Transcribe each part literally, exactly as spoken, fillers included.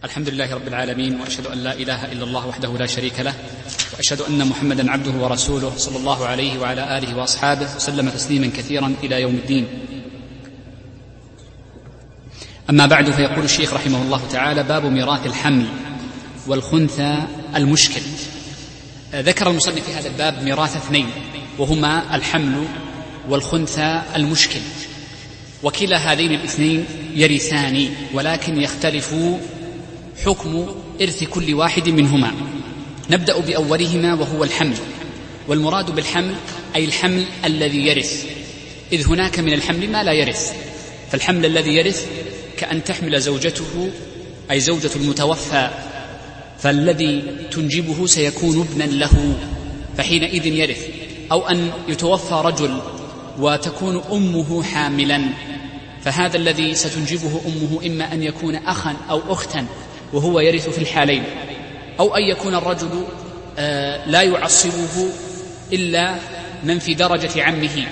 الحمد لله رب العالمين، وأشهد أن لا إله إلا الله وحده لا شريك له، وأشهد أن محمدا عبده ورسوله صلى الله عليه وعلى آله وأصحابه وسلم تسليما كثيرا إلى يوم الدين. أما بعد، فيقول الشيخ رحمه الله تعالى: باب ميراث الحمل والخنثى المشكل. ذكر المصنف في هذا الباب ميراث اثنين، وهما الحمل والخنثى المشكل، وكلا هذين الاثنين يرثان، ولكن يختلف حكم إرث كل واحد منهما. نبدأ بأولهما وهو الحمل، والمراد بالحمل أي الحمل الذي يرث، إذ هناك من الحمل ما لا يرث. فالحمل الذي يرث كأن تحمل زوجته أي زوجة المتوفى، فالذي تنجبه سيكون ابنا له فحينئذ يرث، أو أن يتوفى رجل وتكون أمه حاملا، فهذا الذي ستنجبه أمه إما أن يكون أخا أو أختا وهو يرث في الحالين، أو أن يكون الرجل آه لا يعصبه إلا من في درجة عمه،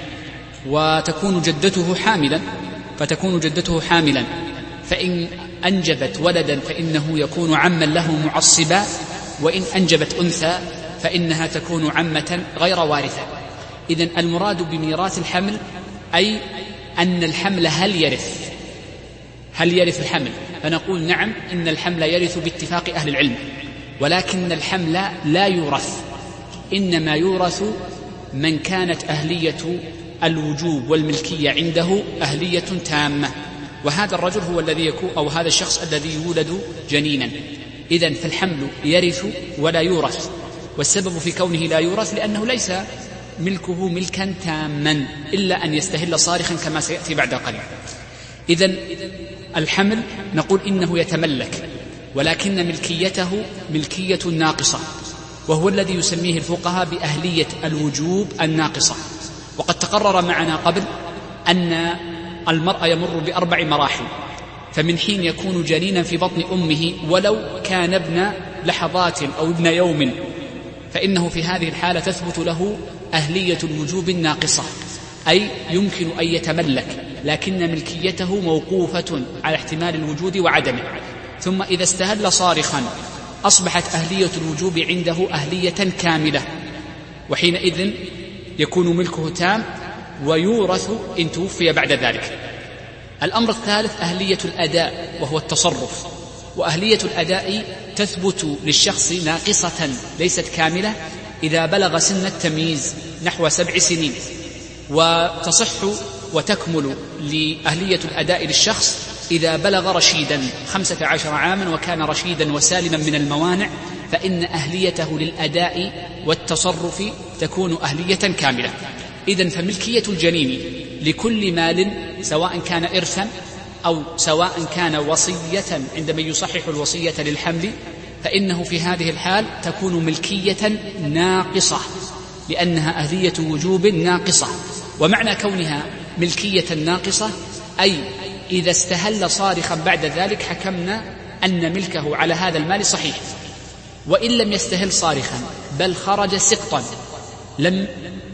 وتكون جدته حاملا فتكون جدته حاملا فإن أنجبت ولدا فإنه يكون عما له معصبا، وإن أنجبت أنثى فإنها تكون عمة غير وارثة. إذن المراد بميراث الحمل أي أن الحمل هل يرث هل يرث الحمل؟ فنقول نعم، إن الحمل يرث باتفاق أهل العلم، ولكن الحمل لا يورث، إنما يورث من كانت أهلية الوجوب والملكية عنده أهلية تامة، وهذا الرجل هو الذي يكون أو هذا الشخص الذي يولد جنينا. إذن فالحمل يرث ولا يورث، والسبب في كونه لا يورث لأنه ليس ملكه ملكا تاما إلا أن يستهل صارخا كما سيأتي بعد قليل. إذن الحمل نقول إنه يتملك، ولكن ملكيته ملكية ناقصة، وهو الذي يسميه الفقهاء بأهلية الوجوب الناقصة. وقد تقرر معنا قبل أن المرأة يمر بأربع مراحل، فمن حين يكون جنينا في بطن أمه ولو كان ابن لحظات أو ابن يوم، فإنه في هذه الحالة تثبت له أهلية الوجوب الناقصة، أي يمكن أن يتملك، لكن ملكيته موقوفة على احتمال الوجود وعدمه. ثم إذا استهل صارخا أصبحت أهلية الوجوب عنده أهلية كاملة، وحينئذ يكون ملكه تام ويورث إن توفي بعد ذلك. الأمر الثالث أهلية الأداء، وهو التصرف، وأهلية الأداء تثبت للشخص ناقصة ليست كاملة إذا بلغ سن التمييز نحو سبع سنين، وتصح وتكمل لأهلية الأداء للشخص إذا بلغ رشيدا خمسة عشر عاما وكان رشيدا وسالما من الموانع، فإن أهليته للأداء والتصرف تكون أهلية كاملة. إذن فملكية الجنين لكل مال سواء كان إرثا أو سواء كان وصية عندما يصحح الوصية للحمل، فإنه في هذه الحال تكون ملكية ناقصة لأنها أهلية وجوب ناقصة. ومعنى كونها ملكية ناقصة أي إذا استهل صارخا بعد ذلك حكمنا أن ملكه على هذا المال صحيح، وإن لم يستهل صارخا بل خرج سقطا لم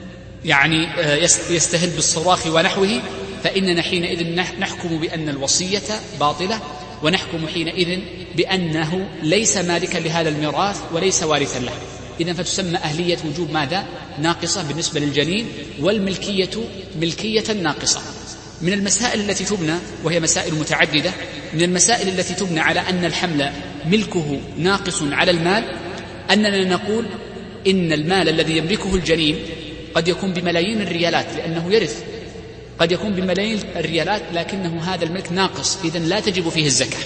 يعني يستهل بالصراخ ونحوه، فإننا حينئذ نحكم بأن الوصية باطلة، ونحكم حينئذ بأنه ليس مالكا لهذا الميراث وليس وارثا له. إذن فتسمى أهلية وجوب ماذا؟ ناقصة بالنسبة للجنين، والملكية ملكية ناقصة. من المسائل التي تبنى، وهي مسائل متعددة، من المسائل التي تبنى على أن الحمل ملكه ناقص على المال أننا نقول إن المال الذي يملكه الجنين قد يكون بملايين الريالات لأنه يرث، قد يكون بملايين الريالات لكنه هذا الملك ناقص، إذن لا تجب فيه الزكاة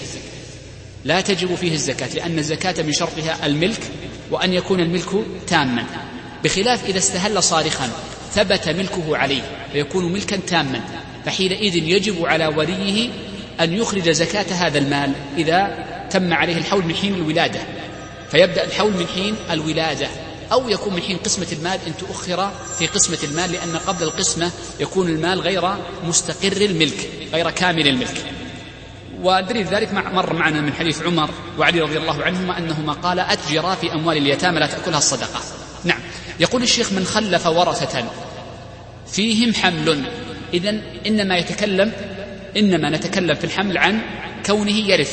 لا تجب فيه الزكاة لأن الزكاة من شرطها الملك وأن يكون الملك تاما، بخلاف إذا استهل صارخا ثبت ملكه عليه ويكون ملكا تاما، فحينئذ يجب على وليه أن يخرج زكاة هذا المال إذا تم عليه الحول من حين الولادة، فيبدأ الحول من حين الولادة، أو يكون من حين قسمة المال إن تؤخر في قسمة المال، لأن قبل القسمة يكون المال غير مستقر الملك غير كامل الملك. ودليل ذلك مر معنا من حديث عمر وعلي رضي الله عنهما أنهما قال أتجرا في أموال اليتامى لا تأكلها الصدقة. نعم. يقول الشيخ: من خلف ورثة فيهم حمل. إذن إنما يتكلم إنما نتكلم في الحمل عن كونه يرث،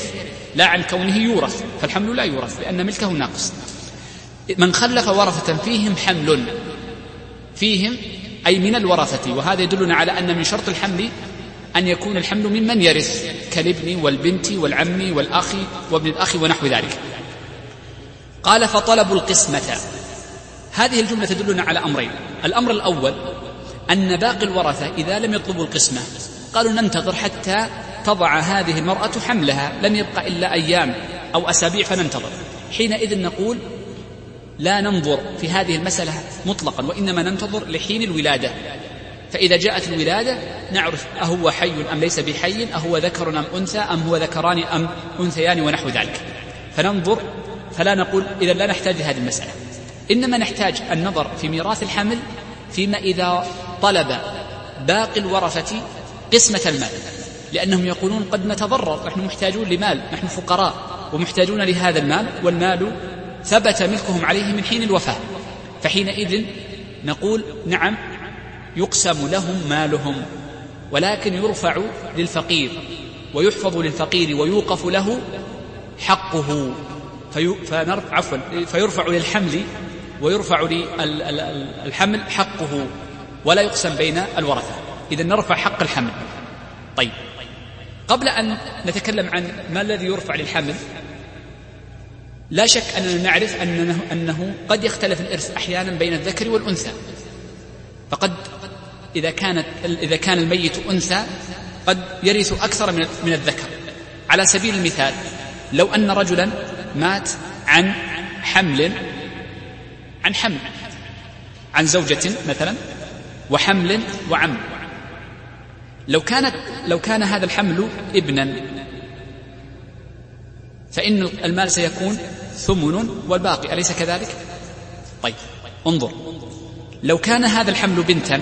لا عن كونه يورث، فالحمل لا يورث لأن ملكه ناقص. من خلف ورثة فيهم حمل، فيهم أي من الورثة، وهذا يدلنا على أن من شرط الحمل أن يكون الحمل ممن يرث كالابن والبنت والعم والأخ وابن الأخ ونحو ذلك. قال فطلبوا القسمة. هذه الجملة تدلنا على أمرين. الأمر الأول أن باقي الورثة إذا لم يطلبوا القسمة قالوا ننتظر حتى تضع هذه المرأة حملها، لم يبقى إلا أيام أو أسابيع فننتظر. حينئذ نقول لا ننظر في هذه المسألة مطلقا، وإنما ننتظر لحين الولادة، فإذا جاءت الولادة نعرف أهو حي أم ليس بحي، أهو ذكر أم أنثى، أم هو ذكران أم أنثيان ونحو ذلك، فننظر. فلا نقول إذا لا نحتاج هذه المسألة، إنما نحتاج النظر في ميراث الحمل فيما إذا طلب باقي الورثة قسمة المال، لأنهم يقولون قد نتضرر، نحن محتاجون لمال، نحن فقراء ومحتاجون لهذا المال، والمال ثبت ملكهم عليه من حين الوفاة، فحينئذ نقول نعم يقسم لهم مالهم، ولكن يرفع للفقير ويحفظ للفقير ويوقف له حقه، في فنرفع عفوا فيرفع للحمل ويرفع للحمل حقه ولا يقسم بين الورثة. إذن نرفع حق الحمل. طيب، قبل أن نتكلم عن ما الذي يرفع للحمل، لا شك أننا نعرف أنه, أنه قد يختلف الإرث أحيانا بين الذكر والأنثى، فقد إذا كانت إذا كان الميت أنثى قد يرث أكثر من الذكر. على سبيل المثال، لو أن رجلا مات عن حمل عن حمل عن زوجة مثلا وحمل وعم، لو كانت لو كان هذا الحمل ابنا فإن المال سيكون ثمن والباقي، أليس كذلك؟ طيب انظر، لو كان هذا الحمل بنتا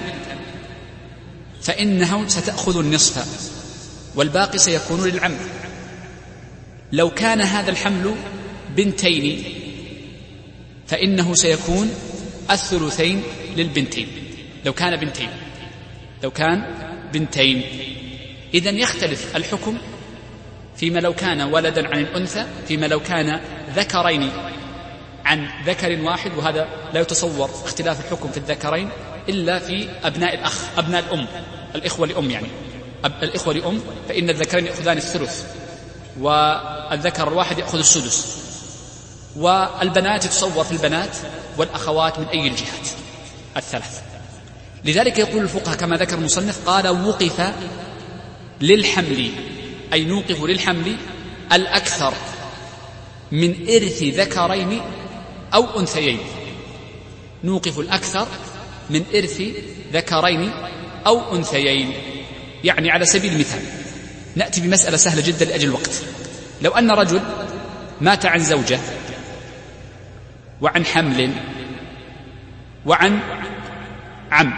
فإنه ستأخذ النصف والباقي سيكون للعم. لو كان هذا الحمل بنتين فإنه سيكون الثلثين للبنتين. لو كان بنتين لو كان بنتين إذن يختلف الحكم فيما لو كان ولدا عن الأنثى، فيما لو كان ذكرين عن ذكر واحد، وهذا لا يتصور اختلاف الحكم في الذكرين إلا في أبناء الأخ أبناء الأم الإخوة لأم، يعني الإخوة لأم فإن الذكرين يأخذان الثلث والذكر الواحد يأخذ السدس، والبنات يتصور في البنات والأخوات من أي الجهات الثلاث. لذلك يقول الفقهاء كما ذكر المصنف قال وقف للحمل، أي نوقف للحمل الأكثر من إرث ذكرين أو أنثيين، نوقف الأكثر من إرث ذكرين أو أنثيين. يعني على سبيل المثال نأتي بمسألة سهلة جدا لأجل الوقت. لو أن رجل مات عن زوجة وعن حمل وعن عم،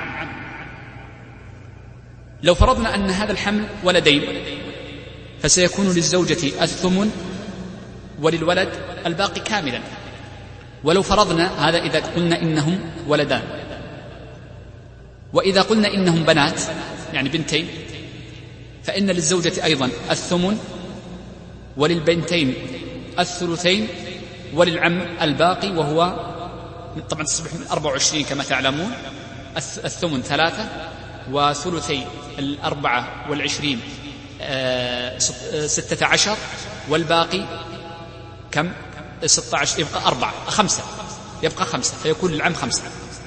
لو فرضنا أن هذا الحمل ولدين فسيكون للزوجة الثمن وللولد الباقي كاملا. ولو فرضنا هذا إذا قلنا إنهم ولدان، وإذا قلنا إنهم بنات يعني بنتين فإن للزوجة أيضا الثمن وللبنتين الثلثين وللعم الباقي، وهو طبعا تصبح من أربعة وعشرين كما تعلمون، الثمن ثلاثة وثلثي الأربعة والعشرين ستة عشر، والباقي كم؟ ستة عشر، يبقى أربعة خمسة، يبقى خمسة، فيكون للعم خمسة.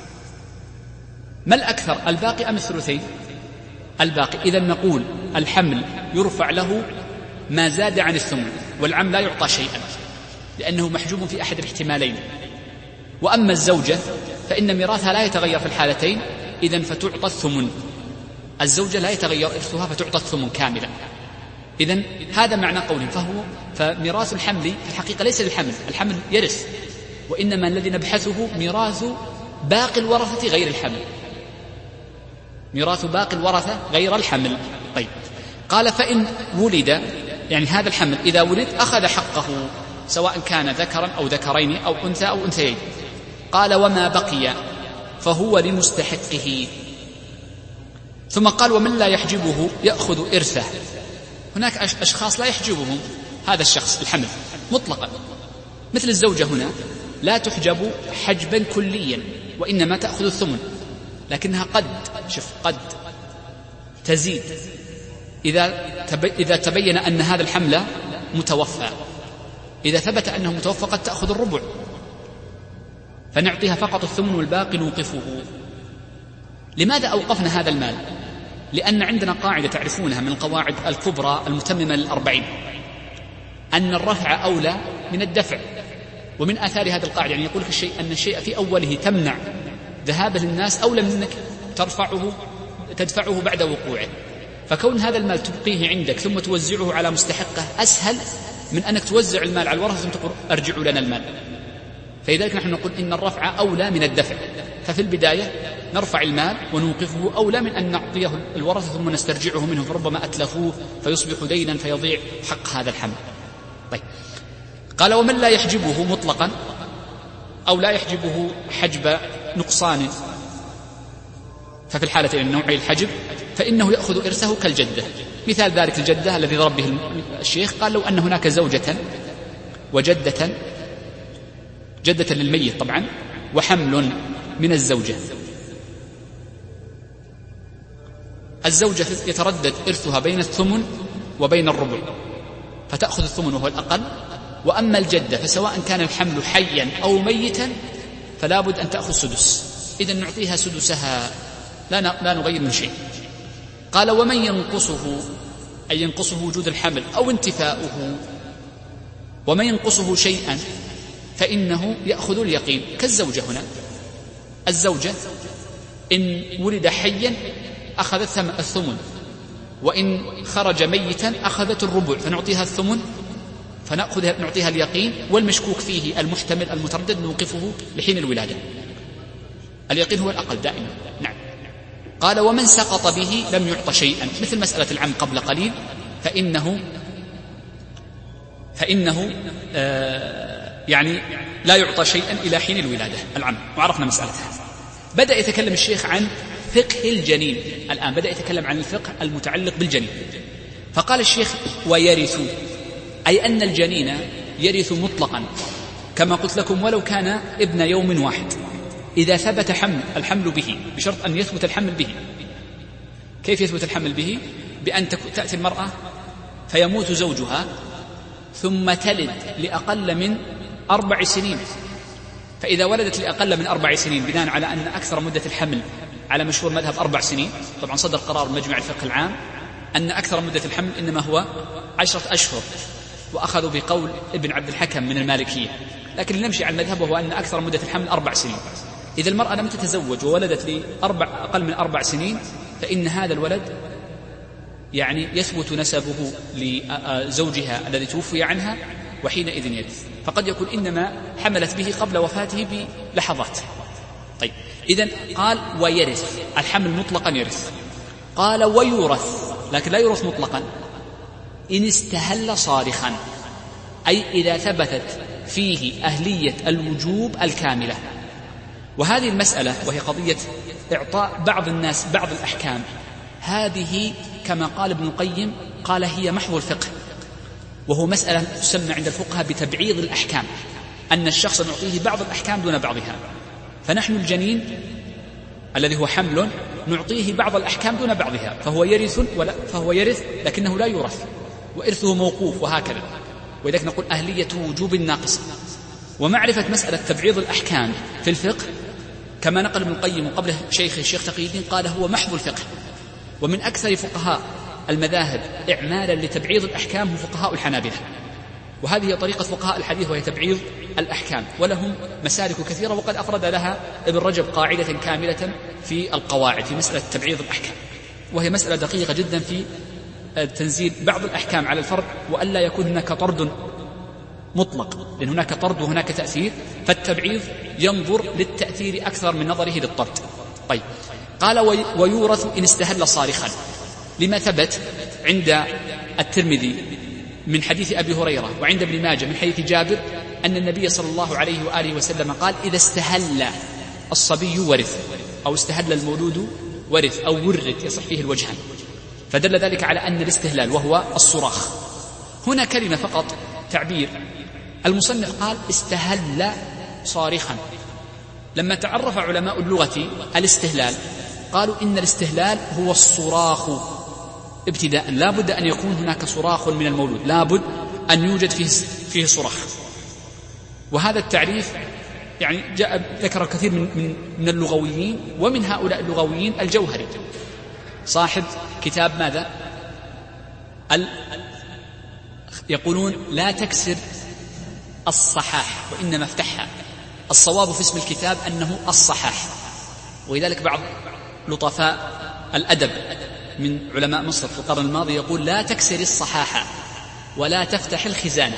ما الأكثر الباقي أم الثلثين؟ الباقي. إذن نقول الحمل يرفع له ما زاد عن الثمن، والعم لا يعطى شيئا لأنه محجوب في أحد الاحتمالين. وأما الزوجة فإن ميراثها لا يتغير في الحالتين، إذن فتعطى الثمن. الزوجة لا يتغير إرثها فتعطى الثمن كاملا. إذن هذا معنى قوله فهو فميراث الحمل في الحقيقة ليس للحمل، الحمل يرث، وإنما الذي نبحثه ميراث باقي الورثة غير الحمل، ميراث باقي الورثة غير الحمل. طيب، قال فإن ولد، يعني هذا الحمل إذا ولد أخذ حقه سواء كان ذكرا أو ذكرين أو أنثى أو أنثيين. قال وما بقي فهو لمستحقه. ثم قال ومن لا يحجبه يأخذ إرثه. هناك أشخاص لا يحجبهم هذا الشخص الحمل مطلقا، مثل الزوجة هنا لا تحجب حجبا كليا وإنما تأخذ الثمن، لكنها قد شوف قد تزيد إذا إذا تبين أن هذا الحمل متوفى. إذا ثبت أنه متوفى قد تأخذ الربع، فنعطيها فقط الثمن والباقي نوقفه. لماذا أوقفنا هذا المال؟ لأن عندنا قاعدة تعرفونها من القواعد الكبرى المتممة للأربعين، أن الرفع أولى من الدفع. ومن آثار هذه القاعدة يعني يقول لك الشيء أن الشيء في أوله تمنع ذهابه للناس أولى من أنك ترفعه تدفعه بعد وقوعه. فكون هذا المال تبقيه عندك ثم توزعه على مستحقه أسهل من أنك توزع المال على الورثة ثم تقول ارجعوا لنا المال. فلذلك نحن نقول إن الرفع أولى من الدفع، ففي البداية نرفع المال ونوقفه أولى من أن نعطيه الورثة ثم نسترجعه منهم، فربما أتلفوه فيصبح دينا فيضيع حق هذا الحمل. طيب قال ومن لا يحجبه مطلقا أو لا يحجبه حجب نقصان، ففي الحالة النوعي الحجب فإنه يأخذ إرثه كالجدة. مثال ذلك الجدة الذي ضرب به الشيخ، قال لو أن هناك زوجة وجدة، جدة للميت طبعا، وحمل من الزوجة، الزوجة يتردد إرثها بين الثمن وبين الربع، فتأخذ الثمن وهو الأقل. وأما الجدة فسواء كان الحمل حيا أو ميتا فلا بد أن تأخذ سدس، إذن نعطيها سدسها لا لا نغير من شيء. قال ومن ينقصه، أي ينقصه وجود الحمل أو انتفاؤه، ومن ينقصه شيئا فإنه يأخذ اليقين كالزوجة هنا. الزوجة إن ولد حيا أخذت الثمن، وإن خرج ميتا أخذت الربع، فنعطيها الثمن فنأخذ نعطيها اليقين، والمشكوك فيه المحتمل المتردد نوقفه لحين الولادة. اليقين هو الأقل دائما. نعم. قال ومن سقط به لم يعط شيئا، مثل مسألة العم قبل قليل، فإنه فإنه آه يعني لا يعطى شيئا إلى حين الولادة العم، وعرفنا مسألتها. بدأ يتكلم الشيخ عن فقه الجنين، الآن بدأ يتكلم عن الفقه المتعلق بالجنين. فقال الشيخ ويرث، أي أن الجنين يرث مطلقا كما قلت لكم ولو كان ابن يوم واحد، إذا ثبت حمل الحمل به، بشرط أن يثبت الحمل به. كيف يثبت الحمل به؟ بأن تأتي المرأة فيموت زوجها ثم تلد لأقل من أربع سنين، فإذا ولدت لأقل من أربع سنين بناء على أن أكثر مدة الحمل على مشهور مذهب أربع سنين، طبعا صدر قرار مجمع الفقه العام أن أكثر مدة الحمل إنما هو عشرة أشهر، وأخذوا بقول ابن عبد الحكم من المالكية، لكن نمشي على المذهب وهو أن أكثر مدة الحمل أربع سنين. إذا المرأة لم تتزوج وولدت لأربع أقل من أربع سنين فإن هذا الولد يعني يثبت نسبه لزوجها الذي توفي عنها، وحينئذ يرث. فقد يكون إنما حملت به قبل وفاته بلحظات. طيب إذن قال ويرث، الحمل مطلقا يرث. قال ويورث، لكن لا يورث مطلقا إن استهل صارخا، أي إذا ثبتت فيه أهلية الوجوب الكاملة. وهذه المسألة وهي قضية إعطاء بعض الناس بعض الأحكام، هذه كما قال ابن القيم قال هي محض الفقه، وهو مسألة تسمى عند الفقهاء بتبعيض الأحكام، أن الشخص نعطيه بعض الأحكام دون بعضها. فنحن الجنين الذي هو حمل نعطيه بعض الأحكام دون بعضها، فهو يرث ولا فهو يرث لكنه لا يورث، وإرثه موقوف وهكذا. ولذلك نقول أهلية وجوب ناقصة. ومعرفة مسألة تبعيض الأحكام في الفقه كما نقل ابن القيم قبل شيخ الشيخ تقي الدين قال هو محض الفقه. ومن أكثر فقهاء المذاهب إعمالا لتبعيض الأحكام هم فقهاء الحنابلة، وهذه هي طريقة فقهاء الحديث وهي تبعيض الأحكام، ولهم مسالك كثيرة، وقد أفرد لها ابن رجب قاعدة كاملة في القواعد في مسألة تبعيض الأحكام، وهي مسألة دقيقة جدا في تنزيل بعض الأحكام على الفرد، وألا يكون هناك طرد مطلق، لأن هناك طرد وهناك تأثير، فالتبعيض ينظر للتأثير أكثر من نظره للطرد. طيب قال ويورث إن استهل صارخا، لما ثبت عند الترمذي من حديث أبي هريرة وعند ابن ماجه من حديث جابر أن النبي صلى الله عليه وآله وسلم قال إذا استهل الصبي ورث، أو استهل المولود ورث، أو ورث يصح فيه الوجهان، فدل ذلك على أن الاستهلال وهو الصراخ هنا كلمة فقط تعبير. المصنف قال استهل صارخا. لما تعرف علماء اللغة الاستهلال قالوا إن الاستهلال هو الصراخ ابتداء، لا بد أن يكون هناك صراخ من المولود، لا بد أن يوجد فيه, فيه صراخ. وهذا التعريف يعني جاء ذكر الكثير من, من, من اللغويين، ومن هؤلاء اللغويين الجوهري صاحب كتاب ماذا؟ ال يقولون لا تكسر الصحاح وإنما افتحها. الصواب في اسم الكتاب أنه الصحاح. ولذلك بعض لطفاء الأدب من علماء مصر في القرن الماضي يقول لا تكسر الصحاح ولا تفتح الخزانة.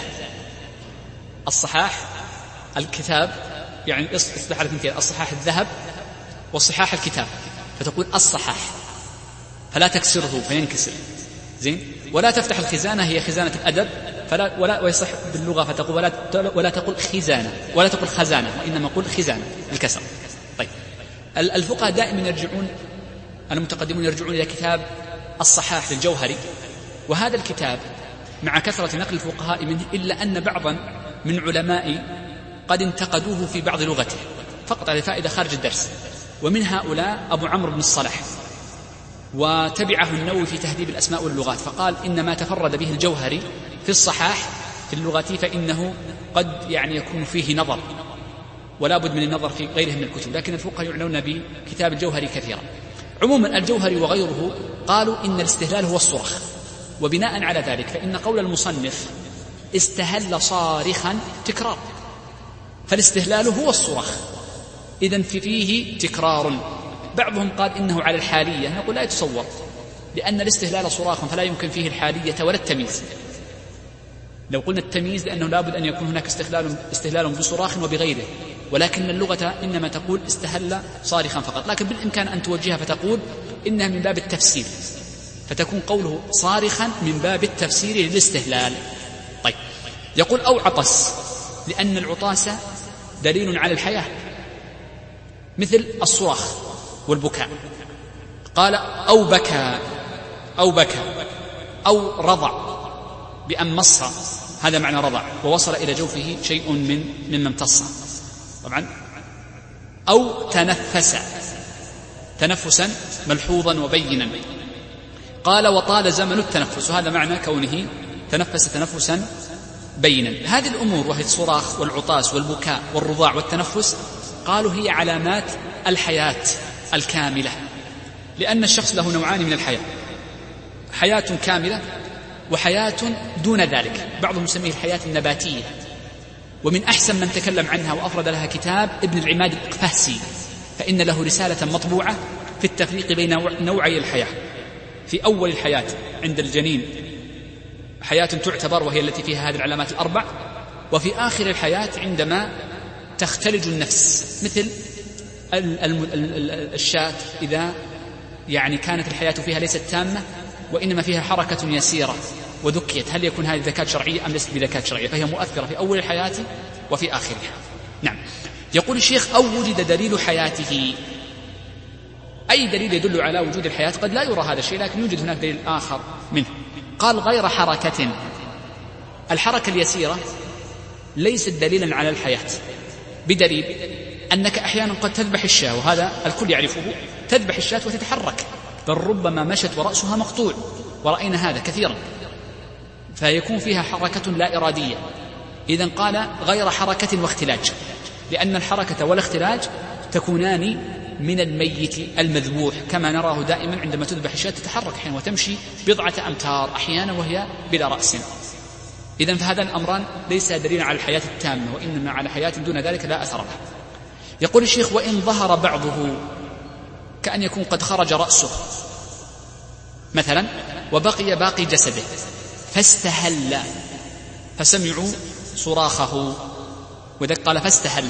الصحاح الكتاب يعني اصطلاح الاثنين، الصحاح الذهب والصحاح الكتاب، فتقول الصحاح فلا تكسره فينكسر زين. ولا تفتح الخزانة هي خزانة الأدب، فلا ولا ويصح باللغة فتقول ولا ولا تقول خزانة ولا تقول خزانة وإنما قل خزانة الكسر. طيب الفقهاء دائما يرجعون، المتقدمون يرجعون إلى كتاب الصحاح للجوهري، وهذا الكتاب مع كثرة نقل الفقهاء منه إلا أن بعضا من علماء قد انتقدوه في بعض لغته فقط على فائدة خارج الدرس، ومن هؤلاء أبو عمرو بن الصلاح، وتبعه النووي في تهذيب الأسماء واللغات فقال إن ما تفرد به الجوهري في الصحاح في اللغة فإنه قد يعني يكون فيه نظر ولا بد من النظر في غيره من الكتب، لكن الفقهاء يعنون بكتاب الجوهري كثيرا. عموما الجوهري وغيره قالوا إن الاستهلال هو الصرخ، وبناء على ذلك فإن قول المصنف استهل صارخا تكرار، فالاستهلال هو الصرخ، إذن في فيه تكرار. بعضهم قال إنه على الحالية، نقول لا يتصور، لأن الاستهلال صراخ فلا يمكن فيه الحالية ولا التمييز. لو قلنا التمييز لأنه لا بد أن يكون هناك استهلال, استهلال بصراخ وبغيره، ولكن اللغة إنما تقول استهل صارخا فقط، لكن بالإمكان أن توجهها فتقول إنها من باب التفسير، فتكون قوله صارخا من باب التفسير للاستهلال. طيب يقول أو عطس، لأن العطاس دليل على الحياة مثل الصراخ والبكاء. قال أو بكى أو بكى أو رضع بأن مص، هذا معنى رضع، ووصل إلى جوفه شيء من مما امتص طبعا. أو تنفس تنفسا ملحوظا وبينا. قال وطال زمن التنفس، وهذا معنى كونه تنفس تنفسا بينا. هذه الأمور وهي الصراخ والعطاس والبكاء والرضاع والتنفس قالوا هي علامات الحياة الكاملة، لأن الشخص له نوعان من الحياة، حياة كاملة وحياة دون ذلك. بعضهم يسميه الحياة النباتية، ومن أحسن من تكلم عنها وأفرد لها كتاب ابن العماد الإقفاسي، فإن له رسالة مطبوعة في التفريق بين نوعي الحياة. في أول الحياة عند الجنين حياة تعتبر وهي التي فيها هذه العلامات الأربع، وفي آخر الحياة عندما تختلج النفس، مثل الشاة إذا يعني كانت الحياة فيها ليست تامة وإنما فيها حركة يسيرة وذكيت، هل يكون هذه ذكاة شرعية أم ليست بذكاة شرعية؟ فهي مؤثرة في أول الحياة وفي آخرها. نعم. يقول الشيخ أو وجد دليل حياته، أي دليل يدل على وجود الحياة، قد لا يرى هذا الشيء لكن يوجد هناك دليل آخر منه. قال غير حركة، الحركة اليسيرة ليست دليلا على الحياة، بدليل أنك أحيانا قد تذبح الشاة، وهذا الكل يعرفه، تذبح الشاة وتتحرك، بل ربما مشت ورأسها مقطوع، ورأينا هذا كثيرا، فيكون فيها حركة لا إرادية. إذن قال غير حركة واختلاج، لأن الحركة والاختلاج تكونان من الميت المذبوح، كما نراه دائما عندما تذبح الشاة تتحرك حين وتمشي بضعة أمتار أحيانا وهي بلا رأس. إذن فهذا الأمران ليس دليلا على الحياة التامة، وإنما على حياة دون ذلك لا أثر لها. يقول الشيخ وإن ظهر بعضه، كأن يكون قد خرج رأسه مثلا وبقي باقي جسده، فاستهل فسمعوا صراخه، وذلك قال فاستهل،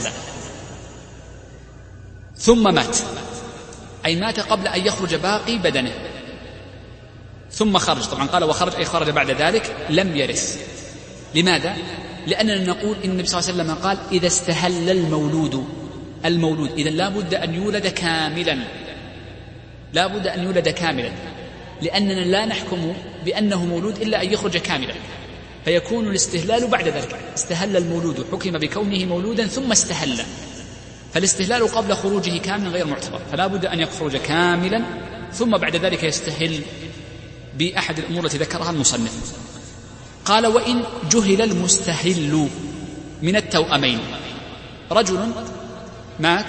ثم مات، أي مات قبل أن يخرج باقي بدنه، ثم خرج، طبعا قال وخرج أي خرج بعد ذلك، لم يرث. لماذا؟ لأننا نقول إن النبي صلى الله عليه وسلم قال إذا استهل المولود المولود إذن لا بد أن يولد كاملا، لا بد أن يولد كاملا، لأننا لا نحكم بأنه مولود إلا أن يخرج كاملا. فيكون الاستهلال بعد ذلك. استهل المولود، حكم بكونه مولودا ثم استهل، فالاستهلال قبل خروجه كاملا غير معتبر، فلا بد أن يخرج كاملا ثم بعد ذلك يستهل بأحد الأمور التي ذكرها المصنف. قال: وإن جهل المستهل من التوأمين، رجل مات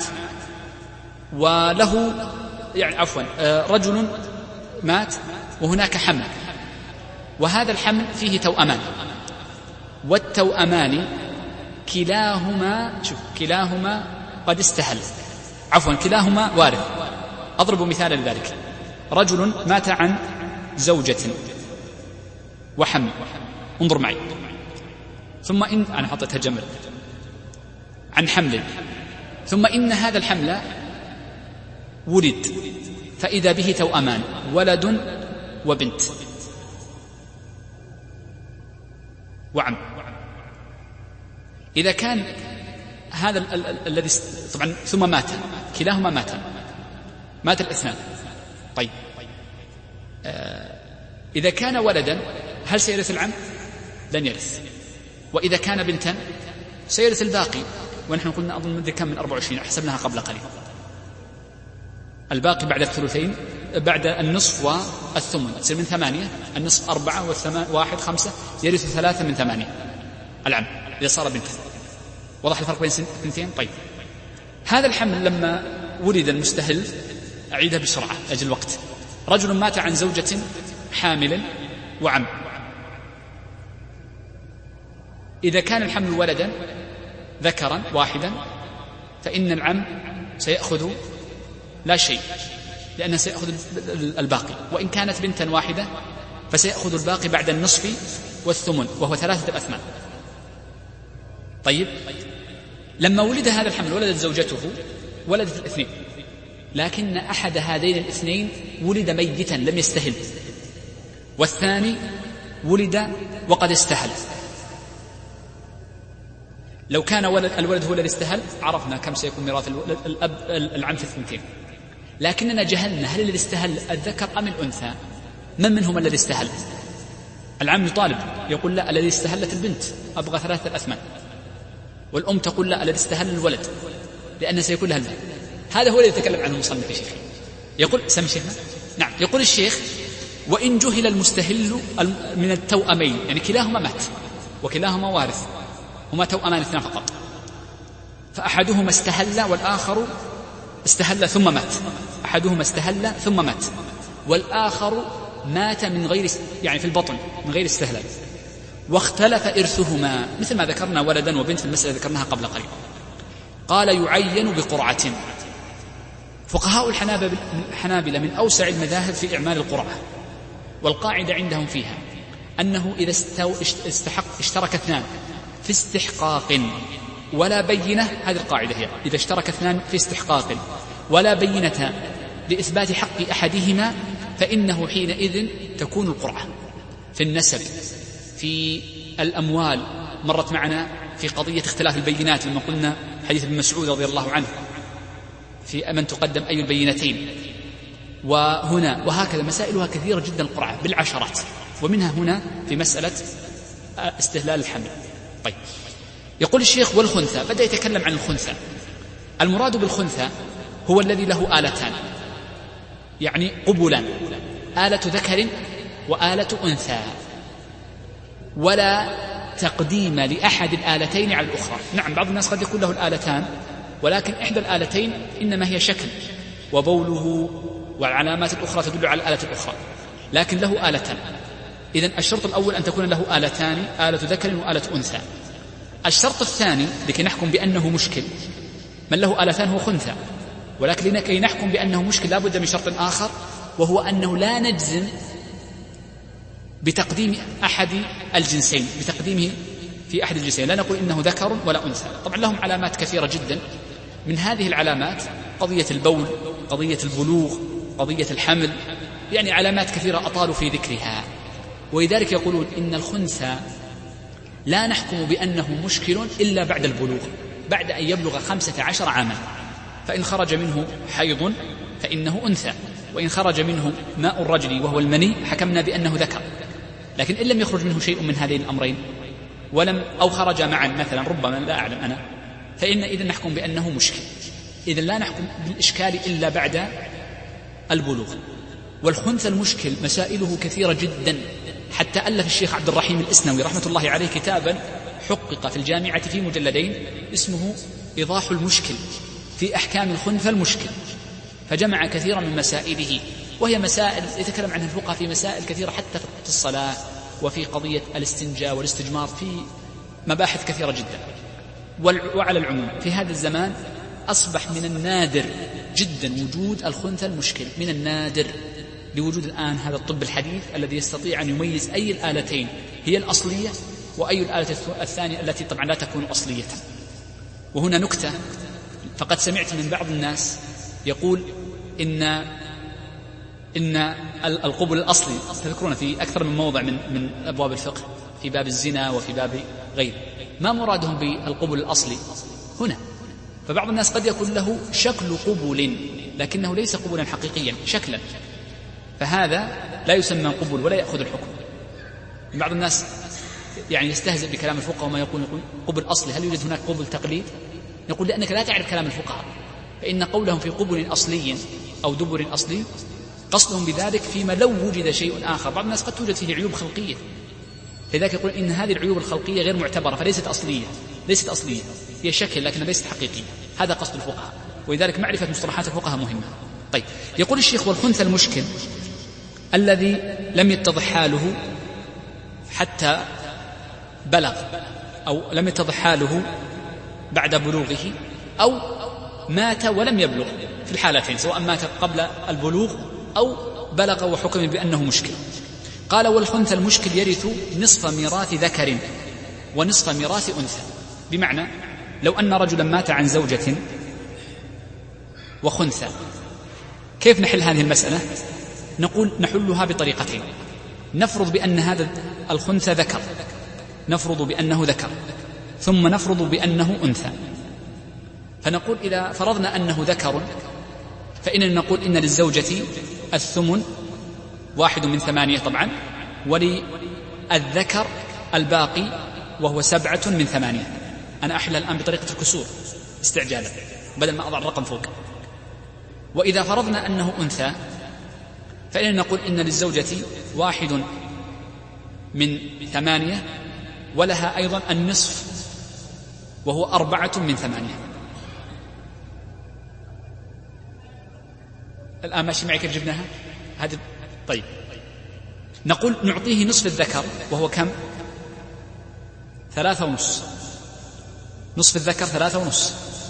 وله يعني عفوا رجل مات وهناك حمل، وهذا الحمل فيه توأمان، والتوأمان كلاهما شوف كلاهما قد استهل عفوا كلاهما وارث. أضرب مثالا لذلك: رجل مات عن زوجة وحمل، انظر معي، ثم إن أنا حطيتها جمل عن حمل، ثم إن هذا الحمل ولد، فإذا به توأمان، ولد وبنت وعم. إذا كان هذا الذي طبعا ثم مات، كلاهما مات مات الاثنان، طيب آه إذا كان ولدا هل سيرث العم؟ لن يرث. وإذا كان بنتا سيرث الباقي، ونحن قلنا أظن مدة كم من أربعة وعشرين أحسبناها قبل قليل، الباقي بعد الثلثين بعد النصف والثمن تصير من ثمانية، النصف أربعة والثمان واحد خمسة، يرث ثلاثة من ثمانية العم إذا صار بنتا. وضح الفرق بين اثنتين؟ طيب هذا الحمل لما ولد المستهل، أعيدها بسرعة أجل الوقت: رجل مات عن زوجة حامل وعم، إذا كان الحمل ولدا ذكرا واحدا فإن العم سيأخذ لا شيء، لأنه سيأخذ الباقي، وإن كانت بنتا واحدة فسيأخذ الباقي بعد النصف والثمن، وهو ثلاثة الأثمان. طيب لما ولد هذا الحمل ولدت زوجته، ولدت الاثنين، لكن أحد هذين الاثنين ولد ميتا لم يستهل، والثاني ولد وقد استهل. لو كان ولد الولد هو الذي استهل عرفنا كم سيكون ميراث الأب العم في الثنتين، لكننا جهلنا هل الذي استهل الذكر أم الأنثى؟ من منهم الذي استهل؟ العم يطالب يقول لا، الذي استهلت البنت أبغى ثلاثة الأثمان، والأم تقول لا، الذي استهل الولد لأنه سيكون لها المال. هذا هو الذي يتكلم عنه المصنف يا شيخ. يقول سمي شيخنا نعم يقول الشيخ: وإن جهل المستهل من التوأمين، يعني كلاهما مات وكلاهما وارث، هما توأمان اثنان فقط، فأحدهما استهل والآخر استهل ثم مات، أحدهما استهل ثم مات، والآخر مات من غير يعني في البطن من غير استهلال، واختلف إرثهما مثل ما ذكرنا ولدا وبنت في المسألة ذكرناها قبل قليل. قال: يعين بقرعة. فقهاء الحنابلة من أوسع المذاهب في إعمال القرعة، والقاعدة عندهم فيها أنه إذا استحق اشترك اثنان في استحقاق ولا بينة، هذه القاعدة هي: إذا اشترك اثنان في استحقاق ولا بينة لإثبات حق أحدهما فإنه حينئذ تكون القرعة. في النسب، في الأموال، مرت معنا في قضية اختلاف البينات لما قلنا حديث ابن مسعود رضي الله عنه في من تقدم أي البينتين، وهنا وهكذا مسائلها كثيرة جدا القرعة بالعشرات، ومنها هنا في مسألة استهلال الحمل. طيب يقول الشيخ: والخنثى، بدأ يتكلم عن الخنثى. المراد بالخنثى هو الذي له آلتان، يعني قبلان، آلة ذكر وآلة أنثى، ولا تقديم لأحد الآلتين على الأخرى. نعم بعض الناس قد يكون له الآلتان، ولكن إحدى الآلتين إنما هي شكل، وبوله والعلامات الأخرى تدل على الآلة الأخرى، لكن له آلتان. إذن الشرط الأول أن تكون له آلتان، آلة ذكر وآلة أنثى. الشرط الثاني لكي نحكم بأنه مشكل، من له آلتان هو خنثى، ولكن لكي نحكم بأنه مشكل لا بد من شرط آخر، وهو أنه لا نجزم بتقديم أحد الجنسين، بتقديمه في أحد الجنسين، لا نقول إنه ذكر ولا أنثى. طبعا لهم علامات كثيرة جدا، من هذه العلامات قضية البول، قضية البلوغ، قضية الحمل، يعني علامات كثيرة أطالوا في ذكرها. ولذلك يقولون إن الخنثى لا نحكم بأنه مشكل إلا بعد البلوغ، بعد أن يبلغ خمسة عشر عاما، فإن خرج منه حيض فإنه أنثى، وإن خرج منه ماء الرجل وهو المني حكمنا بأنه ذكر. لكن إن لم يخرج منه شيء من هذين الأمرين ولم أو خرج معا مثلا ربما لا أعلم أنا، فإن إذا نحكم بأنه مشكل. إذا لا نحكم بالإشكال إلا بعد البلوغ. والخنثى المشكل مسائله كثيرة جدا، حتى ألف الشيخ عبد الرحيم الإسنوي رحمة الله عليه كتابا حقق في الجامعة في مجلدين اسمه إيضاح المشكل في أحكام الخنثى المشكل، فجمع كثيرا من مسائله، وهي مسائل يتكلم عنها الفقهاء في مسائل كثيرة حتى في الصلاة وفي قضية الاستنجاء والاستجمار، في مباحث كثيرة جدا. وعلى العموم في هذا الزمان أصبح من النادر جدا وجود الخنثى المشكل، من النادر، لوجود الآن هذا الطب الحديث الذي يستطيع أن يميز أي الآلتين هي الأصلية وأي الآلة الثانية التي طبعا لا تكون أصلية. وهنا نكتة، فقد سمعت من بعض الناس يقول إن إن القبل الأصلي، تذكرون في أكثر من موضع من من أبواب الفقه في باب الزنا وفي باب غيره، ما مرادهم بالقبل الأصلي هنا؟ فبعض الناس قد يكون له شكل قبل لكنه ليس قبلا حقيقيا شكلا، فهذا لا يسمى قبل ولا يأخذ الحكم. بعض الناس يعني يستهزئ بكلام الفقهاء وما يقول يقول قبل أصلي، هل يوجد هناك قبل تقليد؟ يقول لأنك لا تعرف كلام الفقهاء، فإن قولهم في قبل أصلي أو دبر أصلي قصدهم بذلك فيما لو وجد شيء آخر. بعض الناس قد توجد فيه عيوب خلقية، لذلك يقول إن هذه العيوب الخلقية غير معتبرة فليست أصلية، ليست أصلية، هي شكل لكنها ليست حقيقية. هذا قصد الفقهاء، ولذلك معرفة مصطلحات الفقهاء مهمة. طيب، يقول الشيخ: والخنثى المشكل الذي لم يتضح حاله حتى بلغ، أو لم يتضح حاله بعد بلوغه، أو مات ولم يبلغ، في الحالتين سواء مات قبل البلوغ أو بلغ وحكم بأنه مشكل. قال: والخنثى المشكل يرث نصف ميراث ذكر ونصف ميراث أنثى. بمعنى لو أن رجلا مات عن زوجة وخنثى، كيف نحل هذه المسألة؟ نقول نحلها بطريقتين. نفرض بأن هذا الخنثى ذكر، نفرض بأنه ذكر، ثم نفرض بأنه أنثى. فنقول إذا فرضنا أنه ذكر فإننا نقول إن للزوجة الثمن واحد من ثمانية طبعا، وللذكر الباقي وهو سبعة من ثمانية. أنا أحلى الآن بطريقة الكسور استعجالا بدل ما أضع الرقم فوق. وإذا فرضنا أنه أنثى فإننا نقول إن للزوجة واحد من ثمانية ولها أيضا النصف وهو أربعة من ثمانية. الآن ماشي معي كيف جبناها هذه؟ طيب، نقول نعطيه نصف الذكر وهو كم؟ ثلاثة ونص. نصف الذكر ثلاثة ونص،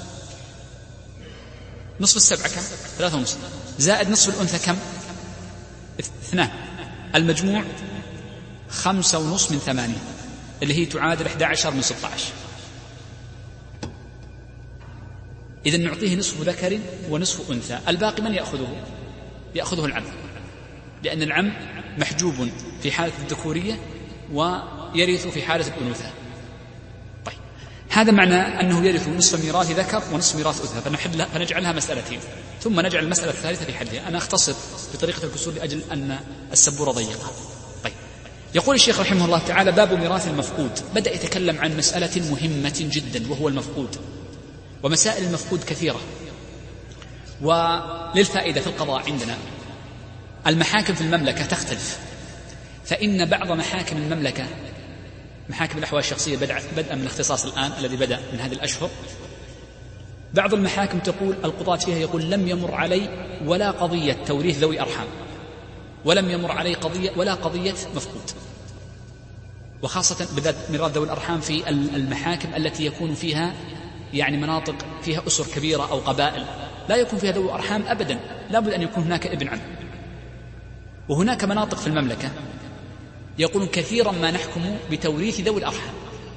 نصف السبعة كم؟ ثلاثة ونص، زائد نصف الأنثى كم؟ اثنان. المجموع خمسة ونص من ثمانية، اللي هي تعادل أحد عشر من ستة عشر. إذن نعطيه نصف ذكر ونصف أنثى. الباقي من يأخذه؟ يأخذه العم، لأن العم محجوب في حالة الذكورية ويرث في حالة الأنوثة. طيب، هذا معنى أنه يرث نصف ميراث ذكر ونصف ميراث أنثى، فنجعلها مسألتين ثم نجعل المسألة الثالثة في حدها. أنا أختصر بطريقة الكسور لأجل أن السبورة ضيقة. طيب، يقول الشيخ رحمه الله تعالى: باب ميراث المفقود. بدأ يتكلم عن مسألة مهمة جدا وهو المفقود. ومسائل المفقود كثيرة، وللفائدة في القضاء عندنا المحاكم في المملكة تختلف، فإن بعض محاكم المملكة محاكم الأحوال الشخصية بدءا من الاختصاص الآن الذي بدأ من هذه الأشهر، بعض المحاكم تقول القضاة فيها يقول لم يمر علي ولا قضية توريث ذوي أرحام، ولم يمر علي قضية ولا قضية مفقود، وخاصة بالذات ميراث ذوي الأرحام في المحاكم التي يكون فيها يعني مناطق فيها أسر كبيرة أو قبائل لا يكون فيها ذوي أرحام أبدا، لا بد أن يكون هناك ابن عم. وهناك مناطق في المملكة يقولون كثيرا ما نحكم بتوريث ذوي الأرحام،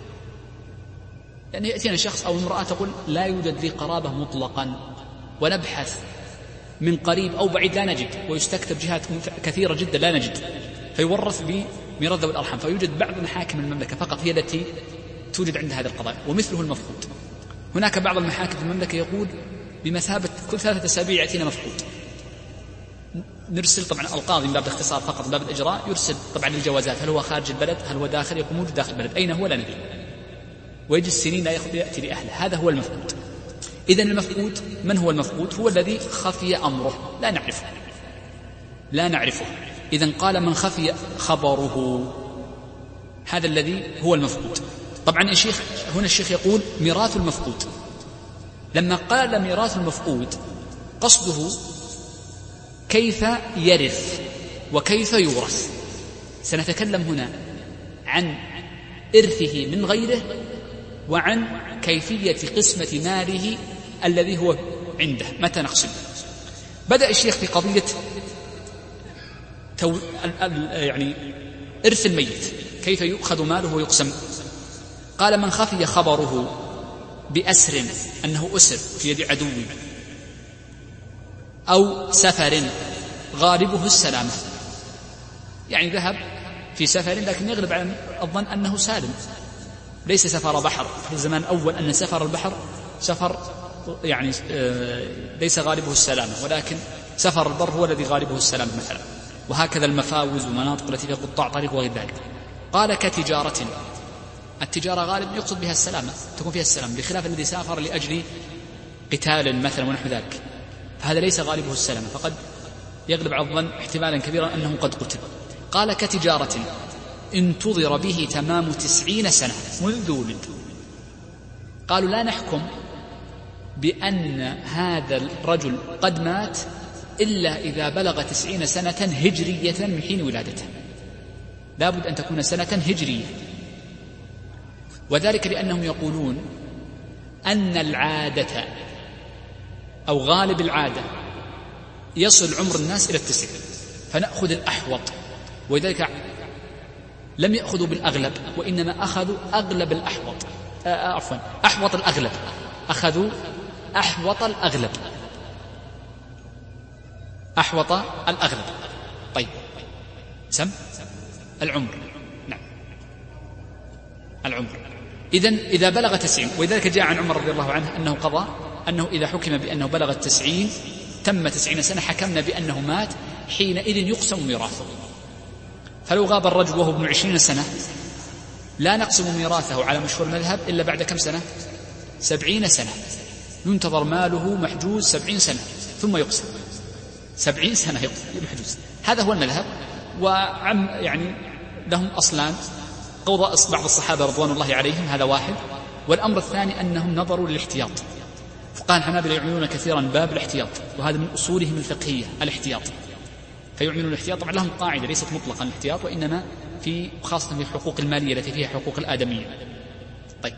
يعني يأتينا شخص أو امرأة تقول لا يوجد لي قرابة مطلقا، ونبحث من قريب أو بعيد لا نجد، ويستكتب جهات كثيرة جدا لا نجد، فيورث بميراث ذوي الأرحام. فيوجد بعض محاكم المملكة فقط هي التي توجد عندها هذه القضايا، ومثله المفقود. هناك بعض المحاكم في المملكة يقول بمثابة كل ثلاثة أسابيع يأتينا مفقود، نرسل طبعا القاضي من باب الاختصار فقط من باب الإجراء يرسل طبعا للجوازات، هل هو خارج البلد هل هو داخل، يكون موجود داخل البلد أين هو لا ندري، ويجي السنين لا يأتي لأهله. هذا هو المفقود. إذن المفقود من هو المفقود؟ هو الذي خفي أمره لا نعرفه لا نعرفه إذن قال من خفي خبره، هذا الذي هو المفقود. طبعا الشيخ هنا الشيخ يقول ميراث المفقود. لما قال ميراث المفقود قصده كيف يرث وكيف يورث. سنتكلم هنا عن إرثه من غيره وعن كيفية قسمة ماله الذي هو عنده متى نقسمه. بدأ الشيخ في قضية تو... يعني إرث الميت كيف يؤخذ ماله ويقسم. قال من خفي خبره بأسر أنه أسر في يد عدو أو سفر غالبه السلامة، يعني ذهب في سفر لكن يغلب على الظن أنه سالم، ليس سفر بحر. في الزمان الأول أن سفر البحر سفر يعني ليس غالبه السلامة، ولكن سفر البر هو الذي غالبه السلامة مثلا، وهكذا المفاوز ومناطق التي فيها قطاع طريق وغير ذلك. قال كتجارة، التجارة غالب يقصد بها السلامة، تكون فيها السلامة، بخلاف الذي سافر لأجل قتال مثلا ونحو ذلك، فهذا ليس غالبه السلامة، فقد يغلب على الظن احتمالا كبيرا أنه قد قتل. قال كتجارة انتظر به تمام تسعين سنة منذ ولد. قالوا لا نحكم بأن هذا الرجل قد مات إلا إذا بلغ تسعين سنة هجرية من حين ولادته، لا بد أن تكون سنة هجرية، وذلك لأنهم يقولون أن العادة أو غالب العادة يصل عمر الناس إلى التسع، فنأخذ الأحوط، ولذلك لم يأخذوا بالأغلب وإنما أخذوا أغلب الأحوط، عفوا أحوط الأغلب، أخذوا أحوط الأغلب أحوط الأغلب. طيب سم العمر، نعم العمر. إذن إذا بلغ تسعين، ولذلك جاء عن عمر رضي الله عنه أنه قضى أنه إذا حكم بأنه بلغ التسعين تم تسعين سنة حكمنا بأنه مات، حينئذ يقسم ميراثه. فلو غاب الرجل وهو ابن عشرين سنة لا نقسم ميراثه على مشهور المذهب إلا بعد كم سنة؟ سبعين سنة، ينتظر ماله محجوز سبعين سنة ثم يقسم، سبعين سنة محجوز. هذا هو المذهب. وعم يعني لهم أصلان، قضاء بعض الصحابة رضوان الله عليهم، هذا واحد، والأمر الثاني أنهم نظروا للاحتياط. فقهاء الحنابلة يعملون كثيرا باب الاحتياط، وهذا من أصولهم الفقهية الاحتياط، فيعملون الاحتياط. طبعا لهم قاعدة ليست مطلقا الاحتياط، وإنما في خاصة في الحقوق المالية التي فيها حقوق الآدمية. طيب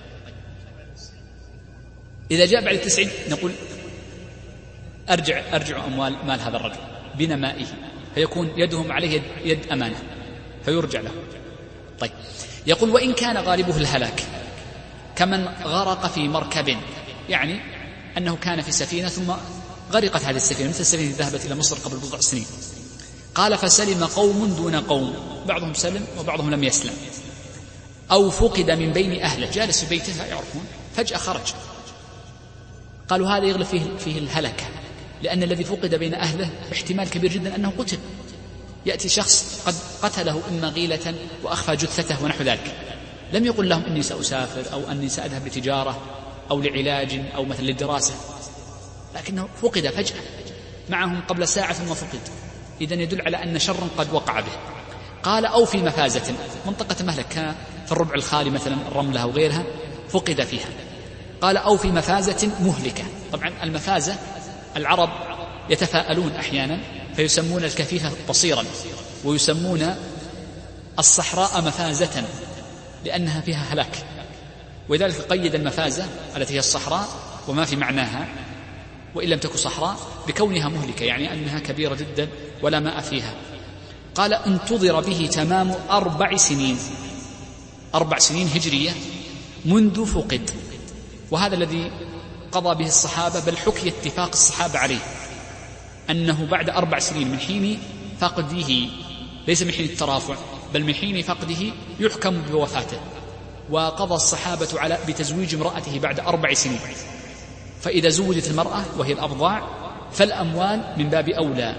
إذا جاء بعد التسعين نقول أرجع أرجع أموال مال هذا الرجل بنمائه، فيكون يدهم عليه يد, يد أمانة فيرجع له. طيب يقول وإن كان غالبه الهلاك كمن غرق في مركب، يعني أنه كان في سفينة ثم غرقت هذه السفينة، مثل السفينة ذهبت إلى مصر قبل بضع سنين. قال فسلم قوم دون قوم، بعضهم سلم وبعضهم لم يسلم، أو فقد من بين أهله، جالس في بيته لا يعرفون فجأة خرج. قالوا هذا يغلب فيه, فيه الهلكة، لأن الذي فقد بين أهله احتمال كبير جدا أنه قتل، يأتي شخص قد قتله إما غيلة وأخفى جثته ونحو ذلك، لم يقل لهم إني سأسافر أو أني سأذهب لتجارة أو لعلاج أو مثل للدراسة، لكنه فقد فجأة معهم قبل ساعة ثم فقد، إذن يدل على أن شر قد وقع به. قال أو في مفازة، منطقة مهلك كان في الربع الخالي مثلا الرملة أو غيرها فقد فيها. قال أو في مفازة مهلكة. طبعا المفازة العرب يتفاءلون أحيانا فيسمون الكفيفة بصيرا، ويسمون الصحراء مفازة لأنها فيها هلاك، ولذلك قيد المفازة التي هي الصحراء وما في معناها وإن لم تكن صحراء بكونها مهلكة، يعني أنها كبيرة جدا ولا ماء فيها. قال انتظر به تمام أربع سنين، أربع سنين هجرية منذ فقد، وهذا الذي قضى به الصحابة، بل حكي اتفاق الصحابة عليه أنه بعد أربع سنين من حين فقده، ليس من حين الترافع بل من حين فقده، يحكم بوفاته. وقضى الصحابة على بتزويج امرأته بعد أربع سنين، فإذا زوجت المرأة وهي الأبضاع فالأموال من باب أولى،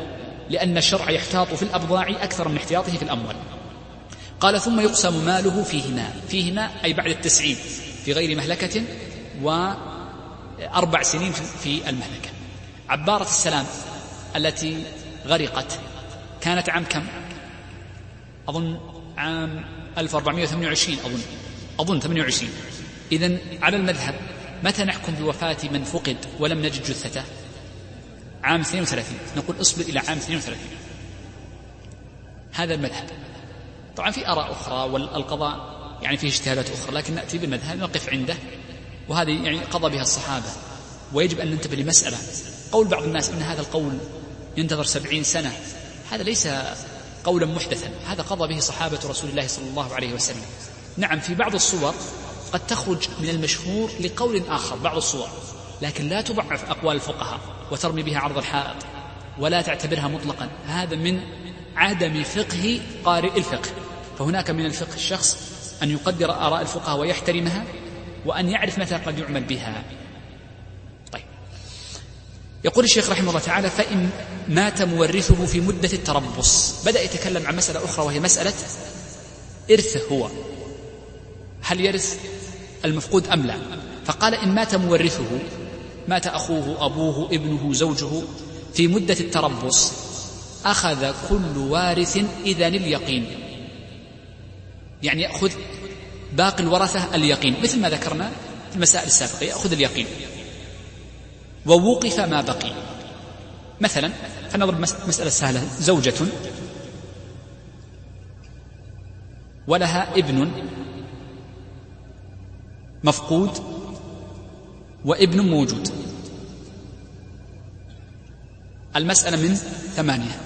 لأن الشرع يحتاط في الأبضاع أكثر من احتياطه في الأموال. قال ثم يقسم ماله فيهما، فيهما أي بعد التسعين في غير مهلكة وأربع سنين في المهلكة. عبارة السلام التي غرقت كانت عام كم؟ أظن عام ألف وأربعمائة وثمانية وعشرين، أظن أظن ثمانية وعشرين. إذن على المذهب متى نحكم بوفاة من فقد ولم نجد جثته؟ عام اثنين وثلاثين، نقول اصبر إلى عام اثنين وثلاثين. هذا المذهب. طبعا في آراء أخرى والقضاء يعني فيه اجتهادات أخرى، لكن نأتي بالمذهب نقف عنده، وهذه يعني قضى بها الصحابة. ويجب أن ننتبه لمسألة، قول بعض الناس إن هذا القول ينتظر سبعين سنة، هذا ليس قولا محدثا، هذا قضى به صحابة رسول الله صلى الله عليه وسلم. نعم في بعض الصور قد تخرج من المشهور لقول آخر بعض الصور، لكن لا تضعف أقوال الفقهاء وترمي بها عرض الحائط ولا تعتبرها مطلقا، هذا من عدم فقه قارئ الفقه. فهناك من الفقه الشخص أن يقدر آراء الفقهاء ويحترمها، وأن يعرف متى قد يعمل بها. طيب، يقول الشيخ رحمه الله تعالى: فإن مات مورثه في مدة التربص. بدأ يتكلم عن مسألة أخرى وهي مسألة إرثه، هو هل يرث المفقود أم لا؟ فقال: إن مات مورثه، مات أخوه أبوه ابنه زوجه في مدة التربص، أخذ كل وارث إذن اليقين، يعني يأخذ باقي الورثة اليقين، مثل ما ذكرنا في المسائل السابقة، يأخذ اليقين. ووقف ما بقي. مثلا فنضرب مسألة سهلة: زوجة ولها ابن مفقود وابن موجود، المسألة من ثمانية.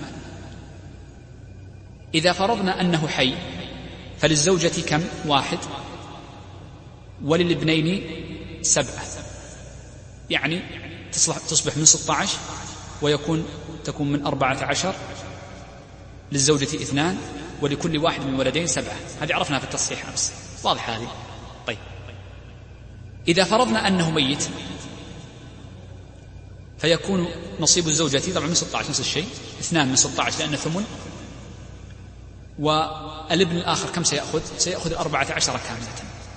إذا فرضنا أنه حي فللزوجة كم؟ واحد، وللابنين سبعة، يعني تصبح من ستة عشر، ويكون تكون من أربعة عشر، للزوجة اثنان، ولكل واحد من ولدين سبعة. هذه عرفنا في التصحيح أمس، واضح هذه. طيب، إذا فرضنا أنه ميت فيكون نصيب الزوجة طبعا من ستة عشر نفس الشيء، اثنان من ستة عشر لأنه ثمن، والابن الآخر كم سيأخذ؟ سيأخذ الأربعة عشر كاملة.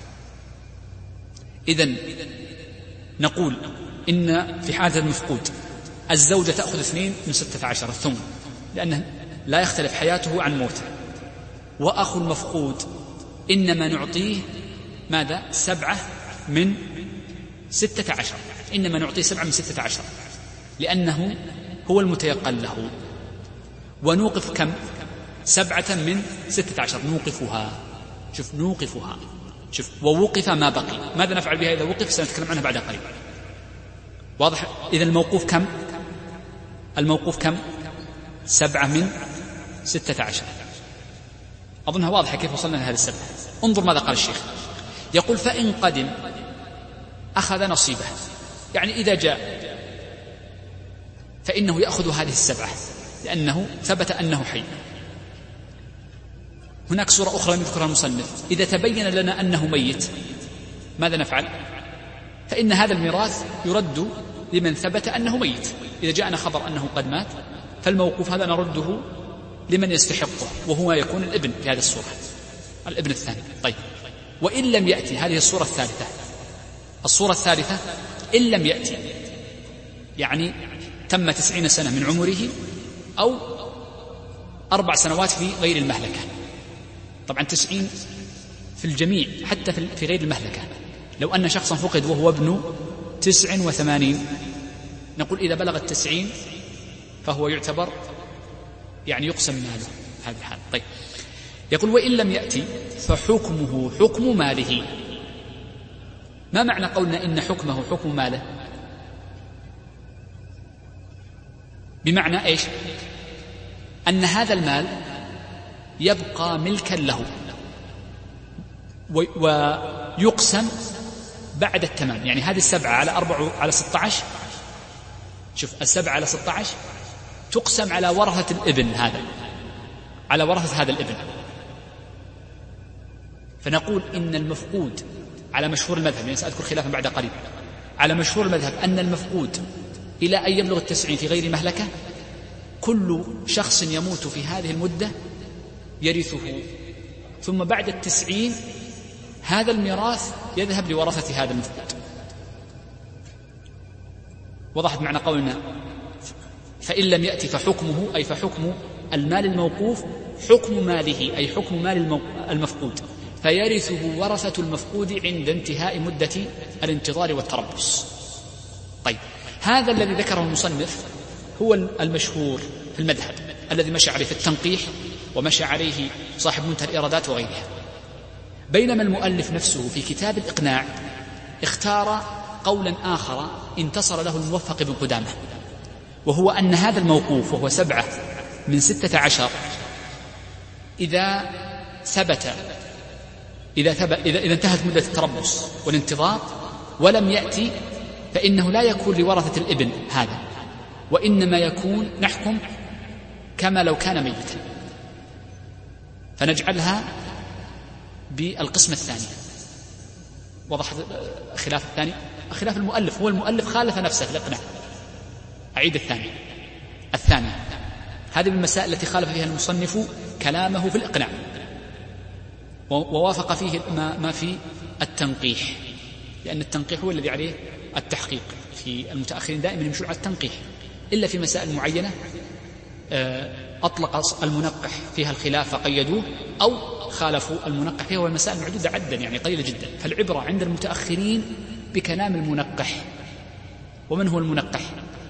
إذن نقول إن في حالة المفقود الزوجة تأخذ اثنين من ستة عشر الثمن، لأنه لا يختلف حياته عن موته. وأخو المفقود إنما نعطيه ماذا؟ سبعة من ستة عشر، إنما نعطيه سبعة من ستة عشر لأنه هو المتيقن له. ونوقف كم؟ سبعة من ستة عشر نوقفها. شوف نوقفها، شوف ووقف ما بقي. ماذا نفعل بها إذا وقف؟ سنتكلم عنها بعد قليل. واضح؟ إذا الموقوف كم؟ الموقوف كم؟ سبعة من ستة عشر. أظنها واضحة كيف وصلنا لهذه السبعة. انظر ماذا قال الشيخ، يقول: فإن قدم أخذ نصيبه، يعني إذا جاء فإنه يأخذ هذه السبعة لأنه ثبت أنه حي. هناك صورة أخرى لم يذكرها المصنف: إذا تبين لنا أنه ميت ماذا نفعل؟ فإن هذا الميراث يرد لمن ثبت أنه ميت. إذا جاءنا خبر أنه قد مات فالموقوف هذا نرده لمن يستحقه، وهو يكون الابن في هذه الصورة، الابن الثاني. طيب، وإن لم يأتي، هذه الصورة الثالثة. الصورة الثالثة إن لم يأتي، يعني تم تسعين سنة من عمره أو أربع سنوات في غير المهلكة. طبعا تسعين في الجميع حتى في غير المهلكة. لو أن شخصا فقد وهو ابن تسع وثمانين، نقول إذا بلغ التسعين فهو يعتبر يعني يقسم ماله هذه الحال. طيب، يقول: وإن لم يأتي فحكمه حكم ماله. ما معنى قولنا إن حكمه حكم ماله؟ بمعنى إيش؟ أن هذا المال يبقى ملكا له ويقسم بعد التمام. يعني هذه السبعة على أربعة على ستة عشر، شوف السبعة على ستة عشر تقسم على ورثة الابن هذا، على ورثة هذا الابن. فنقول إن المفقود على مشهور المذهب، يعني سأذكر خلافا بعد قليل، على مشهور المذهب أن المفقود إلى أن يبلغ التسعين في غير مهلكة كل شخص يموت في هذه المدة يرثه، ثم بعد التسعين هذا الميراث يذهب لورثة هذا المفقود. وضحت معنى قولنا فإن لم يأتي فحكمه، أي فحكم المال الموقوف حكم ماله، أي حكم مال المفقود، فيرثه ورثة المفقود عند انتهاء مدة الانتظار والتربص. طيب، هذا الذي ذكره المصنف هو المشهور في المذهب الذي مشى عليه في التنقيح ومشى عليه صاحب منتهى الإرادات وغيرها. بينما المؤلف نفسه في كتاب الإقناع اختار قولا آخر انتصر له الموفق بن قدامة، وهو أن هذا الموقوف وهو سبعة من ستة عشر إذا ثبت إذا, ثبت إذا, إذا انتهت مدة التربص والانتظار ولم يأتي فإنه لا يكون لورثة الابن هذا، وإنما يكون نحكم كما لو كان ميتا، فنجعلها بالقسم الثاني. وضح خلاف الثاني خلاف المؤلف، هو المؤلف خالف نفسه في الإقناع. أعيد الثاني الثاني هذه من المسائل التي خالف فيها المصنف كلامه في الإقناع، ووافق فيه ما في التنقيح، لأن التنقيح هو الذي عليه التحقيق. في المتأخرين دائما يمشون على التنقيح، إلا في مسائل معينة أطلق المنقح فيها الخلاف فقيدوه، أو خالفوا المنقح فيها، والمسائل معدودة عدا يعني قليلة جدا. فالعبرة عند المتأخرين بكلام المنقح. ومن هو المنقح؟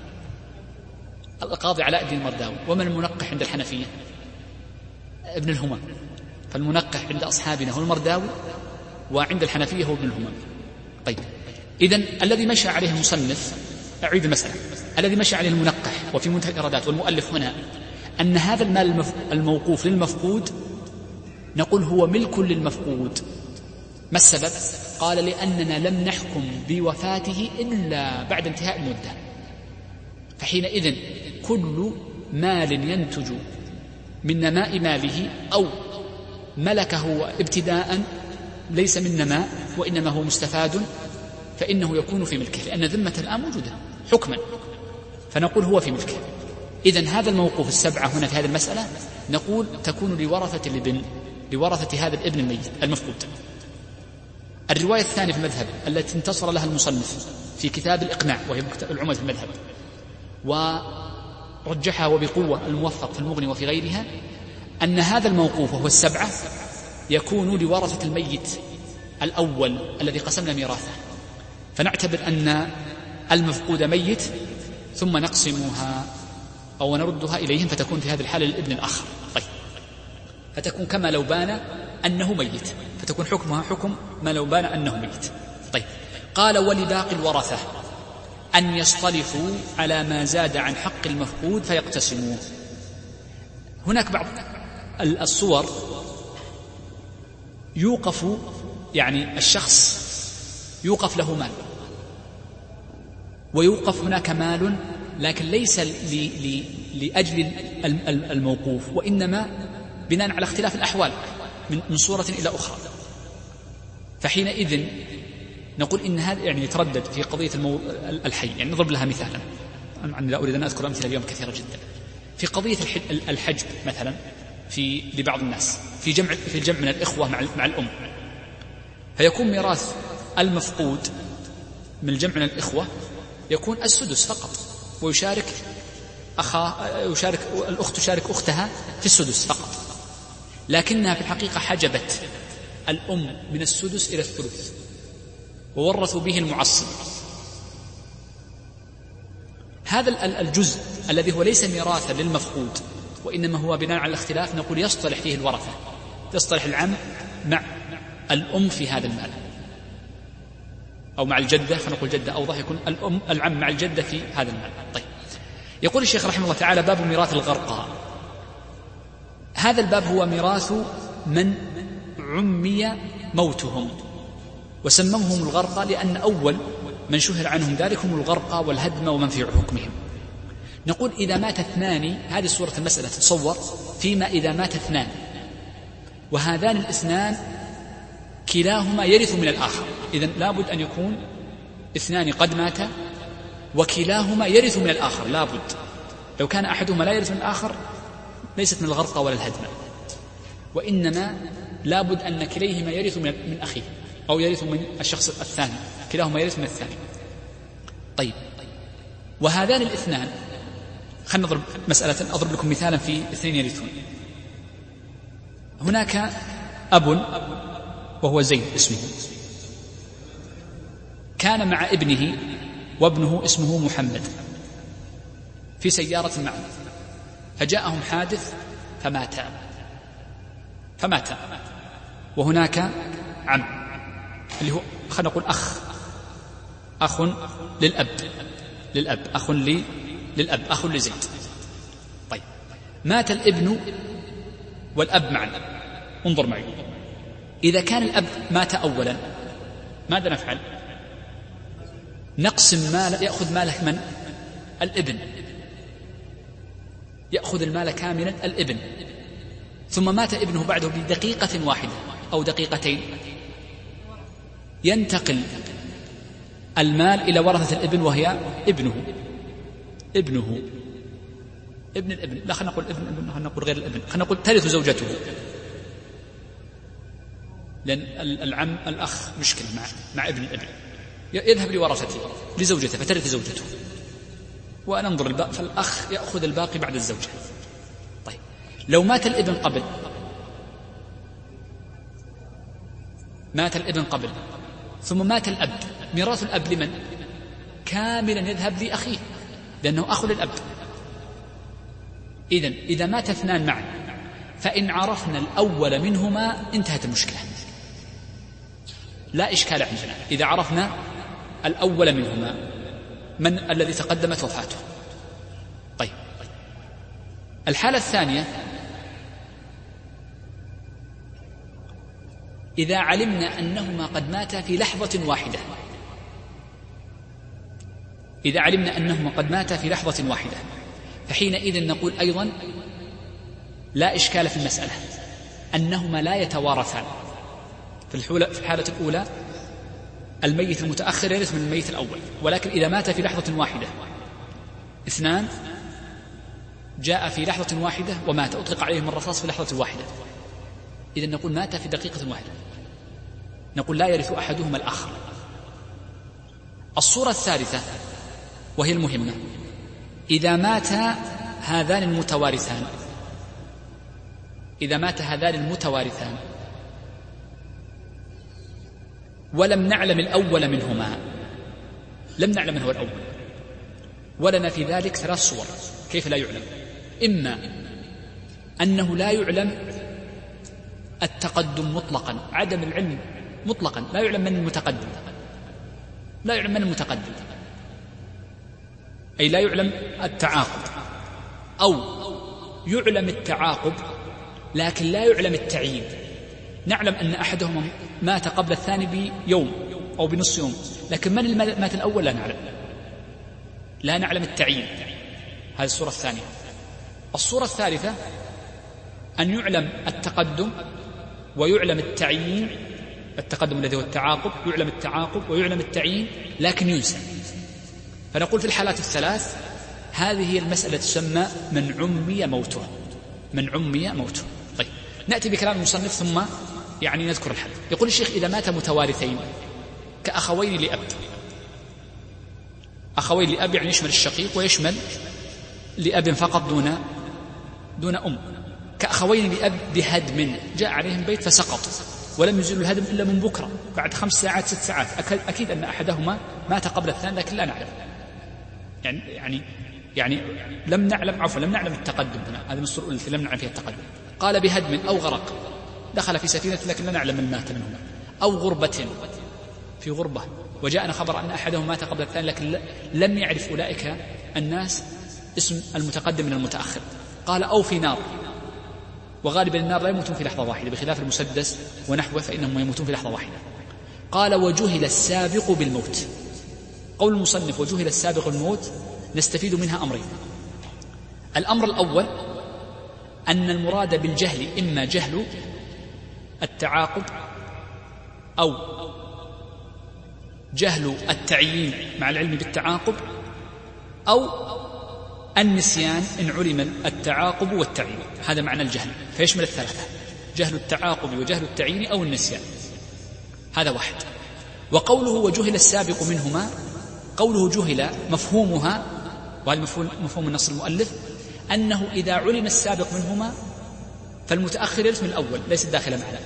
القاضي علاء الدين المرداوي. ومن المنقح عند الحنفية؟ ابن الهمام. فالمنقح عند أصحابنا هو المرداوي، وعند الحنفية هو ابن الهمام. طيب، إذن الذي مشى عليه المصنف، أعيد المسألة، الذي مشى عليه المنقح وفي منتهى الإرادات والمؤلف هنا أن هذا المال الموقوف للمفقود نقول هو ملك للمفقود. ما السبب؟ قال لأننا لم نحكم بوفاته إلا بعد انتهاء المدة، فحينئذ كل مال ينتج من نماء ماله أو ملكه ابتداء ليس من نماء وإنما هو مستفاد، فإنه يكون في ملكه، لأن ذمة الآن موجودة حكما، فنقول هو في ملكه. إذن هذا الموقوف السبعة هنا في هذه المسألة نقول تكون لورثة الابن، لورثة هذا الابن الميت المفقود. الرواية الثانية في المذهب التي انتصر لها المصنف في كتاب الإقناع، وهي العمد في المذهب، ورجحها وبقوة الموفق في المغني وفي غيرها، أن هذا الموقوف وهو السبعة يكون لورثة الميت الأول الذي قسمنا ميراثه، فنعتبر أن المفقود ميت ثم نقسمها أو نردها إليهم، فتكون في هذه الحالة للابن الآخر. طيب، فتكون كما لو بان أنه ميت، فتكون حكمها حكم ما لو بان أنه ميت. طيب، قال ولباقي الورثة أن يصطلحوا على ما زاد عن حق المفقود فيقتسموه. هناك بعض الصور يوقف، يعني الشخص يوقف له مال، ويوقف هناك مال لكن ليس لأجل الموقوف، وإنما بناء على اختلاف الأحوال من صورة إلى أخرى. فحينئذ نقول إن هذا يعني يتردد في قضية المو... الحي. يعني نضرب لها مثالا، لا أريد أن أذكر أمثلة اليوم كثيرة جدا. في قضية الحجب مثلا في لبعض الناس في جمع في الجمع من الإخوة مع مع الأم، فيكون ميراث المفقود من الجمع من الإخوة يكون السدس فقط، ويشارك أخا يشارك الأخت تشارك أختها في السدس فقط، لكنها في الحقيقة حجبت الأم من السدس إلى الثلث وورثوا به المعصب. هذا الجزء الذي هو ليس ميراثا للمفقود وإنما هو بناء على الاختلاف نقول يصطلح فيه الورثة، يصطلح العم مع الأم في هذا المال، أو مع الجدة، فنقول جدة أوضح، يكون الأم العم مع الجدة في هذا المال. طيب، يقول الشيخ رحمه الله تعالى: باب ميراث الغرقى. هذا الباب هو ميراث من عمي موتهم، وسموهم الغرقى لأن أول من شهر عنهم ذلك هم الغرقى والهدم ومن في حكمهم. نقول إذا مات اثنان، هذه صورة المسألة تتصور فيما إذا مات اثنان وهذان الاثنان كلاهما يرث من الآخر، إذن لابد أن يكون اثنان قد ماتا وكلاهما يرث من الآخر، لابد. لو كان أحدهما لا يرث من الآخر ليست من الغرقة ولا الهدم، وإنما لابد أن كليهما يرث من أخيه أو يرث من الشخص الثاني، كلاهما يرث من الثاني. طيب، وهذان الاثنان، خلنا نضرب مسألة، أضرب لكم مثالا في اثنين يرثون. هناك أب وهو زيد اسمه، كان مع ابنه وابنه اسمه محمد في سيارة معه، فجاءهم حادث فماتا فماتا وهناك عم اللي هو خلنا نقول أخ أخ للأب للأب أخ لي للأب أخ لزيد. طيب، مات الابن والأب معا. انظر معي، إذا كان الأب مات أولا ماذا نفعل؟ نقسم مال، يأخذ ماله من؟ الابن، يأخذ المال كاملا الابن. ثم مات ابنه بعده بدقيقة واحدة أو دقيقتين، ينتقل المال إلى ورثة الابن وهي ابنه ابنه ابن الابن، لا خلينا نقول ابن ابن خلينا نقول غير الابن، خلينا نقول ترث زوجته، لأن العم الأخ مشكلة مع مع ابن الابن، يذهب لورثته لزوجته فترث زوجته، وننظر الباقي، فالأخ يأخذ الباقي بعد الزوجة. طيب، لو مات الابن قبل مات الابن قبل ثم مات الأب، ميراث الأب لمن؟ كاملا يذهب لأخيه لأنه أخ للأب. إذن إذا مات اثنان معا فإن عرفنا الأول منهما انتهت المشكلة، لا إشكال عندنا إذا عرفنا الأول منهما من الذي تقدمت وفاته. طيب، الحالة الثانية إذا علمنا أنهما قد ماتا في لحظة واحدة إذا علمنا أنهما قد ماتا في لحظة واحدة فحينئذ نقول أيضا لا إشكال في المسألة أنهما لا يتوارثان. في الحالة الأولى الميت المتأخر يرث من الميت الأول، ولكن إذا مات في لحظة واحدة اثنان جاء في لحظة واحدة ومات، أطلق عليهم الرصاص في لحظة واحدة، إذن نقول مات في دقيقة واحدة، نقول لا يرث أحدهما الآخر. الصورة الثالثة وهي المهمة، إذا مات هذان المتوارثان إذا مات هذان المتوارثان ولم نعلم الأول منهما، لم نعلم من هو الأول، ولنا في ذلك ثلاث صور كيف لا يعلم. إما أنه لا يعلم التقدم مطلقا، عدم العلم مطلقا، لا يعلم من المتقدم لا يعلم من المتقدم أي لا يعلم التعاقب، أو يعلم التعاقب لكن لا يعلم التعيين. نعلم أن أحدهما مات قبل الثاني بيوم أو بنص يوم، لكن من مات الأول لا نعلم لا نعلم التعيين. هذه الصورة الثانية. الصورة الثالثة أن يعلم التقدم ويعلم التعيين، التقدم الذي هو التعاقب، يعلم التعاقب ويعلم التعيين لكن ينسى. فنقول في الحالات الثلاث هذه هي المسألة تسمى من عمي موته من عمي موته. طيب، نأتي بكلام المصنف ثم يعني نذكر الحد. يقول الشيخ إذا مات متوارثين كأخوين لأب، أخوين لأب يعني يشمل الشقيق ويشمل لأب فقط دون دون أم، كأخوين لأب بهدم، جاء عليهم بيت فسقط ولم يزيلوا الهدم إلا من بكرة بعد خمس ساعات ست ساعات، أكيد أن أحدهما مات قبل الثاني لكن لا نعلم، يعني يعني يعني لم نعلم عفوا لم نعلم التقدم هنا، هذه الصورة التي لم نعلم فيها التقدم. قال بهدم أو غرق، دخل في سفينة لكن لا نعلم من مات منهما، أو غربة في غربة وجاءنا خبر أن أحدهم مات قبل الثاني لكن لم يعرف أولئك الناس اسم المتقدم من المتأخر. قال أو في نار، وغالبا النار لا يموتون في لحظة واحدة بخلاف المسدس ونحوه فإنهم يموتون في لحظة واحدة. قال وجهل السابق بالموت. قول المصنف وجهل السابق بالموت نستفيد منها أمرين. الأمر الأول أن المراد بالجهل إما جهل التعاقب أو جهل التعيين مع العلم بالتعاقب، أو النسيان إن علم التعاقب والتعيين، هذا معنى الجهل، فيشمل الثلاثة: جهل التعاقب وجهل التعيين أو النسيان، هذا واحد. وقوله وجهل السابق منهما، قوله جهل مفهومها، وهذا مفهوم, مفهوم النص المؤلف، أنه إذا علم السابق منهما فالمتأخر يرث من الأول، ليس داخل معنا،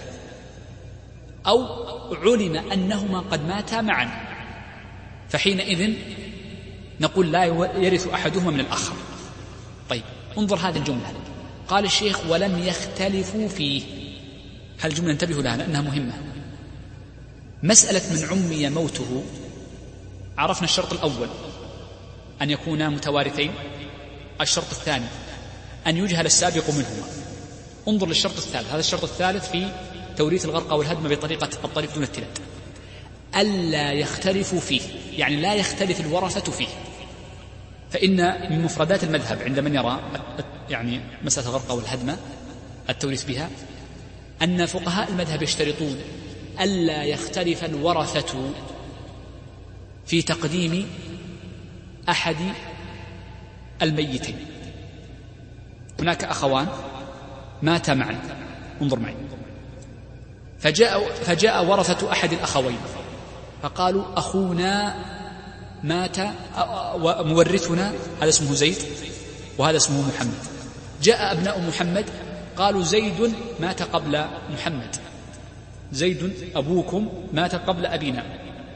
أو علم أنهما قد ماتا معا، فحينئذ نقول لا يرث أحدهما من الآخر. طيب انظر هذه الجملة، قال الشيخ ولم يختلفوا فيه. هذه الجملة انتبهوا لها لأنها مهمة. مسألة من عمي موته، عرفنا الشرط الأول أن يكونا متوارثين، الشرط الثاني أن يجهل السابق منهما. انظر للشرط الثالث، هذا الشرط الثالث في توريث الغرقى والهدم بطريقة الطريق دون التلاد، ألا يختلفوا فيه، يعني لا يختلف الورثة فيه. فإن من مفردات المذهب عند من يرى يعني مسألة الغرقى والهدم التوريث بها أن فقهاء المذهب يشترطون ألا يختلف الورثة في تقديم أحد الميتين. هناك أخوان ماتا معا، انظر معي، فجاء, فجاء ورثة أحد الأخوين فقالوا أخونا مات ومورثنا هذا اسمه زيد وهذا اسمه محمد. جاء أبناء محمد قالوا زيد مات قبل محمد، زيد أبوكم مات قبل أبينا.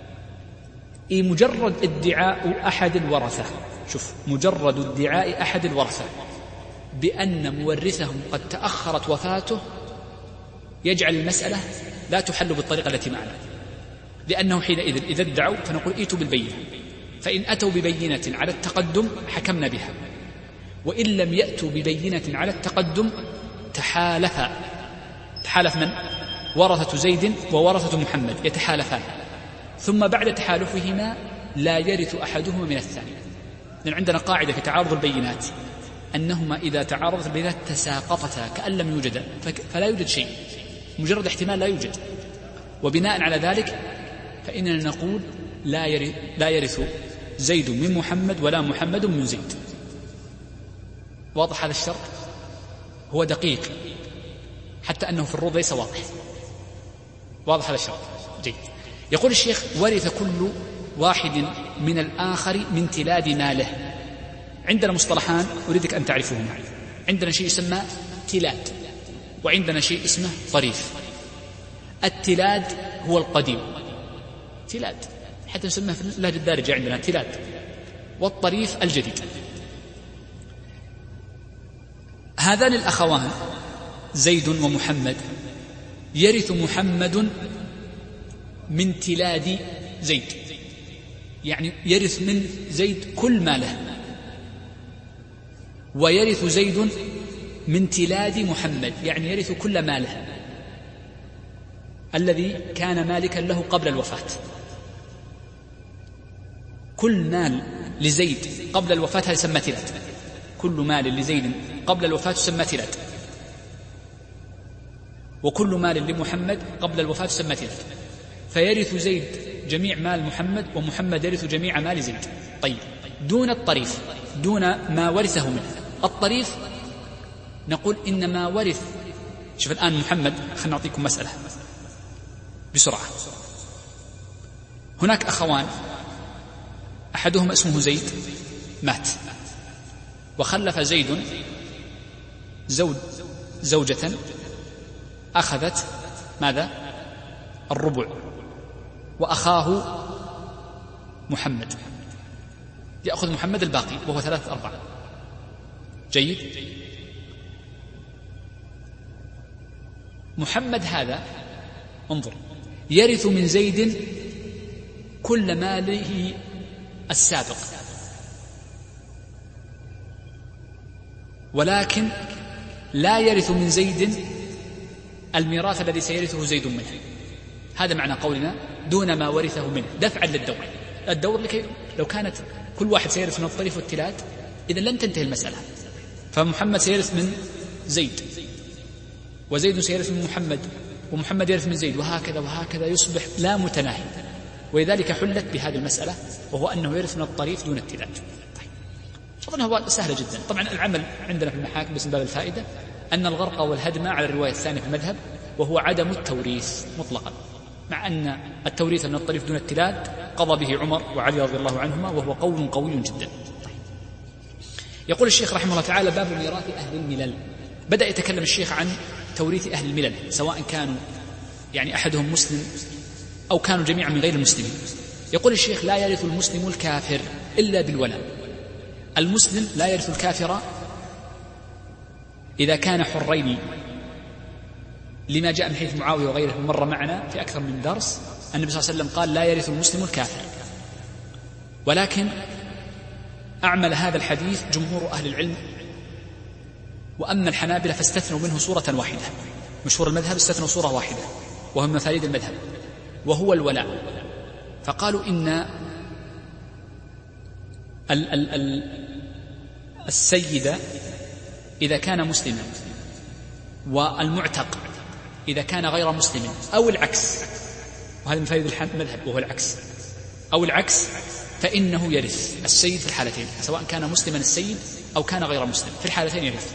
إيه مجرد ادعاء أحد الورثة، شوف مجرد ادعاء أحد الورثة بأن مورثهم قد تأخرت وفاته يجعل المسألة لا تحل بالطريقة التي معنا، لأنه حينئذ إذا ادعوا فنقول ائتوا بالبينة، فإن أتوا ببينة على التقدم حكمنا بها، وإن لم يأتوا ببينة على التقدم تحالف تحالف من؟ ورثة زيد وورثة محمد يتحالفان، ثم بعد تحالفهما لا يرث أحدهما من الثاني. لأن عندنا قاعدة في تعارض البينات أنهما إذا تعارضت البينات تساقطتا كأن لم يوجد، فلا يوجد شيء، مجرد احتمال لا يوجد، وبناء على ذلك فإننا نقول لا يرث, لا يرث زيد من محمد ولا محمد من زيد. واضح هذا الشرط؟ هو دقيق حتى أنه في الروض ليس واضح. واضح هذا الشرط؟ جيد. يقول الشيخ ورث كل واحد من الآخر من تلاد ماله. عندنا مصطلحان أريدك أن تعرفهما، عندنا شيء يسمى تلاد وعندنا شيء اسمه طريف. التلاد هو القديم، تلاد حتى نسميه في اللهجة الدارجة عندنا تلاد، والطريف الجديد. هذان الأخوان زيد ومحمد يرث محمد من تلاد زيد، يعني يرث من زيد كل ماله، ويرث زيد من تلاد محمد، يعني يرث كل ماله الذي كان مالكا له قبل الوفاة. كل مال لزيد قبل الوفاة هذا يسمى تلاد، كل مال لزيد قبل الوفاة يسمى تلاد، وكل مال لمحمد قبل الوفاة يسمى تلاد. فيرث زيد جميع مال محمد ومحمد يرث جميع مال زيد. طيب دون الطريف، دون ما ورثه منه. الطريف نقول إنما ورث، شوف الآن محمد، خلنا نعطيكم مسألة بسرعة. هناك أخوان أحدهما اسمه زيد مات، وخلف زيد زوج زوجة أخذت ماذا؟ الربع، وأخاه محمد يأخذ محمد الباقي وهو ثلاثة أربعة. جيد. محمد هذا انظر يرث من زيد كل ماله السابق، ولكن لا يرث من زيد الميراث الذي سيرثه زيد منه. هذا معنى قولنا دون ما ورثه منه، دفعا للدور. الدور لكي لو كانت كل واحد سيرث من الطريف والتلاد إذن لن تنتهي المسألة. فمحمد سيرث من زيد، وزيد سيرث من محمد، ومحمد يرث من زيد، وهكذا وهكذا يصبح لا متناهي. ولذلك حلت بهذه المسألة، وهو أنه يرث من الطريف دون التلاد. طيب. أظنها سهلة جدا. طبعا العمل عندنا في المحاكم بس من باب الفائدة أن الغرق والهدم على الرواية الثانية في المذهب، وهو عدم التوريث مطلقا، مع أن التوريث من الطريف دون التلاد قضى به عمر وعلي رضي الله عنهما، وهو قول قوي جدا. يقول الشيخ رحمه الله تعالى: باب ميراث أهل الملل. بدأ يتكلم الشيخ عن توريث أهل الملل، سواء كانوا يعني أحدهم مسلم أو كانوا جميعا من غير المسلمين. يقول الشيخ: لا يرث المسلم الكافر إلا بالولاء. المسلم لا يرث الكافر إذا كان حرين، لما جاء من حديث معاوية وغيره مر معنا في أكثر من درس. النبي صلى الله عليه وسلم قال: لا يرث المسلم الكافر. ولكن أعمل هذا الحديث جمهور أهل العلم، وأما الحنابلة فاستثنوا منه صورة واحدة. مشهور المذهب استثنوا صورة واحدة وهم مفاريد المذهب، وهو الولاء. فقالوا إن ال ال ال السيد إذا كان مسلما، والمعتق إذا كان غير مسلم، أو العكس، وهذا من فائدة المذهب وهو العكس، أو العكس، فإنه يرث السيد في الحالتين، سواء كان مسلما السيد أو كان غير مسلم، في الحالتين يرث.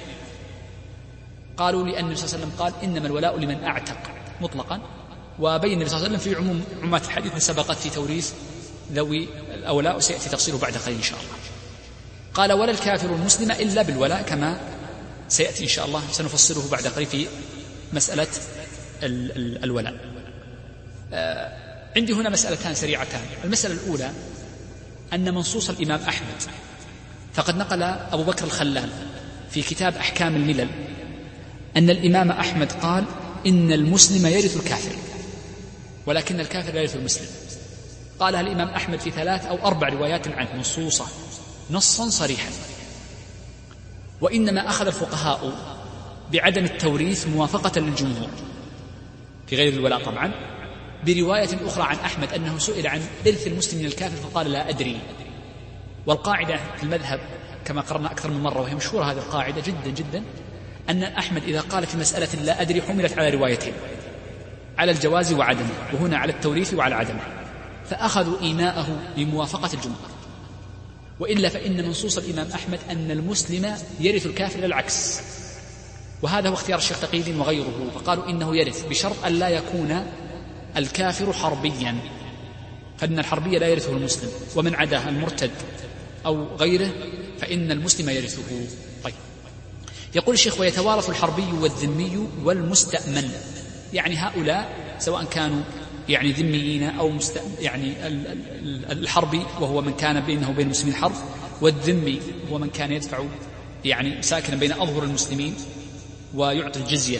قالوا لأن النبي صلى الله عليه وسلم قال: إنما الولاء لمن أعتق مطلقا، وبين النبي صلى الله عليه وسلم في عموم عمومات الحديث سبقت في توريث ذوي الأولاء، وسيأتي تفصيله بعد قليل إن شاء الله. قال: ولا الكافر المسلم إلا بالولاء، كما سيأتي إن شاء الله سنفصله بعد قليل في مسألة ال ال الولاء. آه عندي هنا مسألتان سريعتان. المسألة الأولى أن منصوص الإمام أحمد، فقد نقل أبو بكر الخلال في كتاب أحكام الملل أن الإمام أحمد قال: إن المسلم يرث الكافر، ولكن الكافر لا يرث المسلم. قالها الإمام أحمد في ثلاث أو أربع روايات عنه منصوصة نصا صريحا. وإنما أخذ الفقهاء بعدم التوريث موافقة للجمهور في غير الولاء طبعا، برواية أخرى عن أحمد أنه سئل عن إرث المسلم من الكافر فقال: لا أدري. والقاعدة في المذهب كما قررنا أكثر من مرة، وهي مشهورة هذه القاعدة جدا جدا، أن أحمد إذا قال في مسألة لا أدري حملت على روايتين، على الجواز وعدمه، وهنا على التوريث وعلى عدمه، فأخذوا إيماءه بموافقة الجمهور. وإلا فإن منصوص الإمام أحمد أن المسلم يرث الكافر لا العكس، وهذا هو اختيار الشيخ تقي الدين وغيره، فقالوا إنه يرث بشرط أن لا يكون الكافر حربيا، فإن الحربي لا يرثه المسلم، ومن عداه المرتد أو غيره فإن المسلم يرثه. طيب، يقول الشيخ: ويتوارث الحربي والذمي والمستأمن، يعني هؤلاء سواء كانوا يعني ذميين أو مست... يعني الحربي وهو من كان بينه وبين المسلمين حرب، والذمي هو من كان يدفع يعني ساكنا بين أظهر المسلمين ويعطي الجزية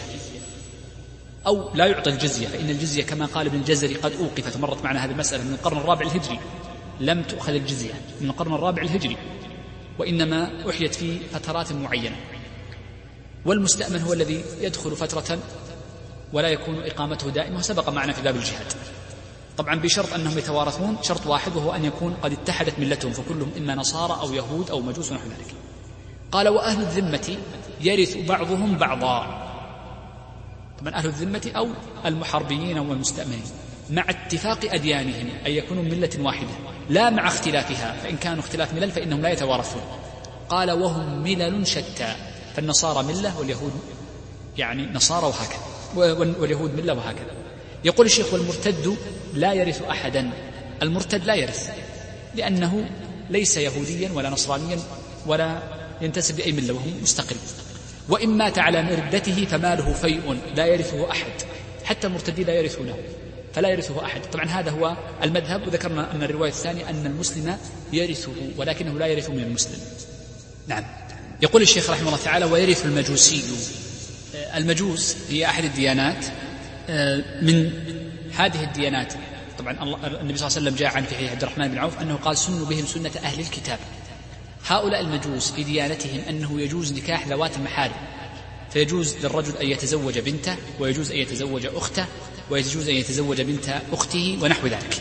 أو لا يعطي الجزية، فإن الجزية كما قال ابن الجزري قد أوقفت، مرت معنا هذه المسألة، من القرن الرابع الهجري لم تؤخذ الجزية، من القرن الرابع الهجري، وإنما أحيت في فترات معينة. والمستأمن هو الذي يدخل فترة ولا يكون إقامته دائمة، وسبق معنا في باب الجهاد، طبعا بشرط أنهم يتوارثون، شرط واحد وهو أن يكون قد اتحدت ملتهم، فكلهم إما نصارى أو يهود أو مجوس ونحو ذلك. قال: وأهل الذمة يرث بعضهم بعضا، طبعا أهل الذمة أو المحاربين والمستأمنين، مع اتفاق أديانهم، أي يكونوا ملة واحدة لا مع اختلافها، فإن كانوا اختلاف ملل فإنهم لا يتوارثون. قال: وهم ملل شتى، فالنصارى ملة واليهود يعني نصارى وهكذا، واليهود ملة وهكذا. يقول الشيخ: والمرتد لا يرث أحدا. المرتد لا يرث لأنه ليس يهوديا ولا نصرانيا ولا ينتسب لأي ملة، وهو مستقل. وإن مات على مردته فماله فيء لا يرثه أحد، حتى المرتدين لا يرثونه، فلا يرثه أحد. طبعا هذا هو المذهب، وذكرنا أن الرواية الثانية أن المسلم يرثه ولكنه لا يرث من المسلم. نعم. يقول الشيخ رحمه الله تعالى: ويرث المجوسي. المجوس هي أحد الديانات من هذه الديانات. طبعا النبي صلى الله عليه وسلم جاء عن في حديث عبد الرحمن بن عوف أنه قال: سنوا بهم سنة أهل الكتاب. هؤلاء المجوس في ديانتهم أنه يجوز نكاح ذوات المحارم، فيجوز للرجل أن يتزوج بنته، ويجوز أن يتزوج أخته، ويجوز أن يتزوج بنت أخته ونحو ذلك.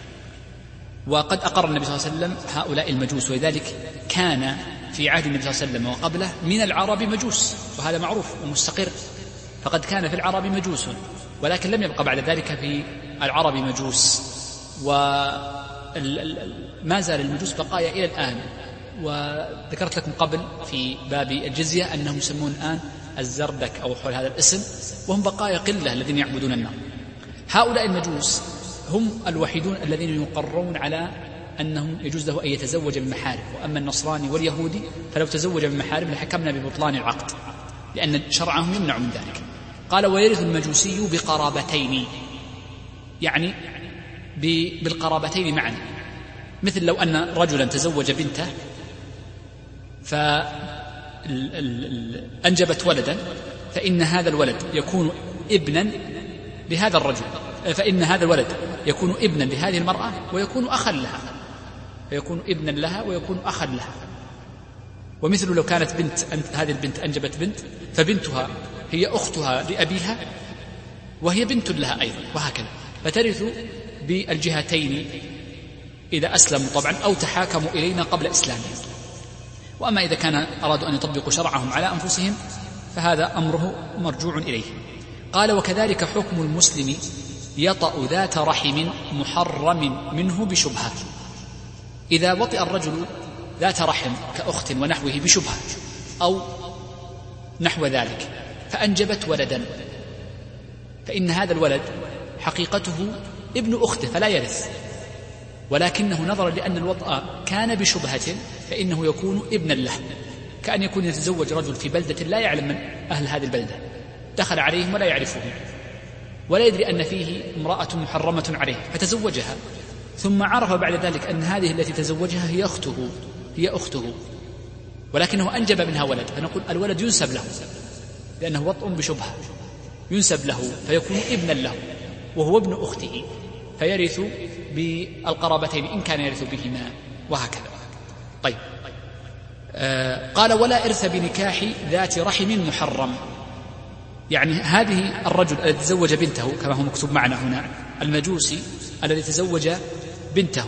وقد أقر النبي صلى الله عليه وسلم هؤلاء المجوس، ولذلك كان في عهد النبي صلى الله عليه وسلم وقبله من العرب مجوس، وهذا معروف ومستقر، فقد كان في العرب مجوس، ولكن لم يبقى بعد ذلك في العرب مجوس، وما زال المجوس بقايا إلى الآن، وذكرت لكم قبل في باب الجزية أنهم يسمون الآن الزردك أو حول هذا الاسم، وهم بقايا قلة الذين يعبدون النار. هؤلاء المجوس هم الوحيدون الذين يقرون على أنهم يجوز له أن يتزوج بالمحارم، وأما النصراني واليهودي فلو تزوج بالمحارم لحكمنا ببطلان العقد، لأن شرعهم يمنع من ذلك. قال ويرث المجوسي بقرابتين، يعني بالقرابتين معا، مثل لو أن رجلا تزوج بنته فأنجبت ولدا، فإن هذا الولد يكون ابنا لهذا الرجل، فإن هذا الولد يكون ابنا لهذه المرأة ويكون أخا لها، فيكون ابنا لها ويكون أخا لها. ومثل لو كانت بنت، هذه البنت أنجبت بنت، فبنتها هي أختها لأبيها وهي بنت لها أيضا، وهكذا، فترث بالجهتين إذا أسلموا طبعا أو تحاكموا إلينا قبل إسلامهم. وأما إذا كان أرادوا أن يطبقوا شرعهم على أنفسهم فهذا أمره مرجوع إليه. قال وكذلك حكم المسلم يطأ ذات رحم محرم منه بشبهة. إذا وطئ الرجل ذات رحم كأخت ونحوه بشبهة أو نحو ذلك فأنجبت ولدا، فإن هذا الولد حقيقته ابن أخته فلا يرث، ولكنه نظرا لأن الوطأ كان بشبهة فإنه يكون ابنا له، كأن يكون يتزوج رجل في بلدة لا يعلم من أهل هذه البلدة، دخل عليهم ولا يعرفهم ولا يدري أن فيه امرأة محرمة عليه فتزوجها، ثم عرف بعد ذلك أن هذه التي تزوجها هي أخته هي أخته ولكنه أنجب منها ولد، فنقول الولد ينسب له لأنه وطء بشبهة، ينسب له فيكون ابنا له وهو ابن أخته، فيرث بالقرابتين إن كان يرث بهما، وهكذا. طيب آه قال ولا إرث بنكاح ذات رحم محرم، يعني هذه الرجل الذي تزوج بنته كما هو مكتوب معنا هنا، المجوسي الذي تزوج بنته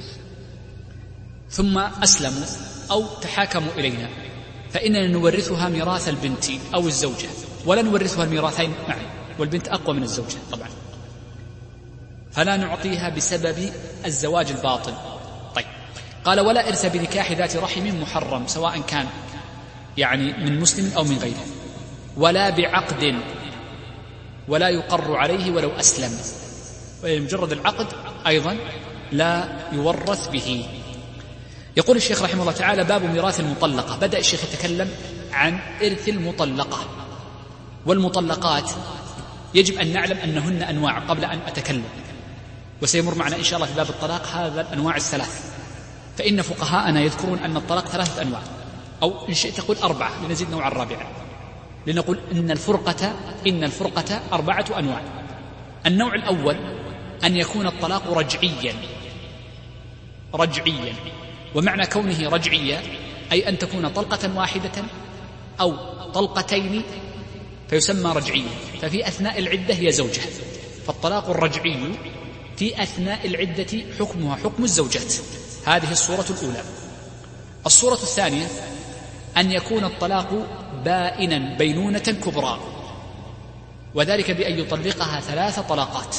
ثم أسلموا أو تحاكموا إلينا، فإننا نورثها ميراث البنت أو الزوجة، ولا نورثها الميراثين معا، والبنت أقوى من الزوجة طبعا، فلا نعطيها بسبب الزواج الباطل. طيب قال ولا إرث بنكاح ذات رحم محرم، سواء كان يعني من مسلم أو من غيره، ولا بعقد، ولا يقر عليه ولو أسلم، ومجرد العقد أيضا لا يورث به. يقول الشيخ رحمه الله تعالى باب ميراث المطلقة. بدأ الشيخ يتكلم عن إرث المطلقة، والمطلقات يجب أن نعلم أنهن أنواع قبل أن أتكلم، وسيمر معنا إن شاء الله في باب الطلاق هذا الأنواع الثلاث، فإن فقهاءنا يذكرون أن الطلاق ثلاثة أنواع، أو إن شئت تقول أربعة لنزيد نوع الرابعة، لنقول إن الفرقة إن الفرقة أربعة أنواع. النوع الأول أن يكون الطلاق رجعيا رجعيا ومعنى كونه رجعيا أي أن تكون طلقة واحدة أو طلقتين فيسمى رجعيا، ففي أثناء العدة هي زوجة، فالطلاق الرجعي في أثناء العدة حكمها حكم الزوجات. هذه الصورة الأولى. الصورة الثانية أن يكون الطلاق بائنا بينونة كبرى، وذلك بأن يطلقها ثلاث طلاقات،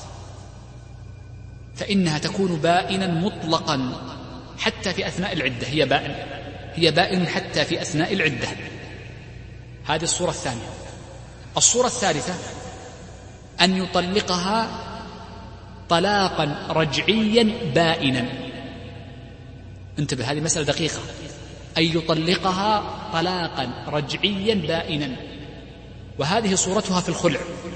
فإنها تكون بائنا مطلقا حتى في أثناء العدة، هي بائن هي بائن حتى في أثناء العدة. هذه الصورة الثانية. الصورة الثالثة أن يطلقها طلاقا رجعيا بائنا، انتبه هذه مسألة دقيقة، أن يطلقها طلاقا رجعيا بائنا، وهذه صورتها في الخلع،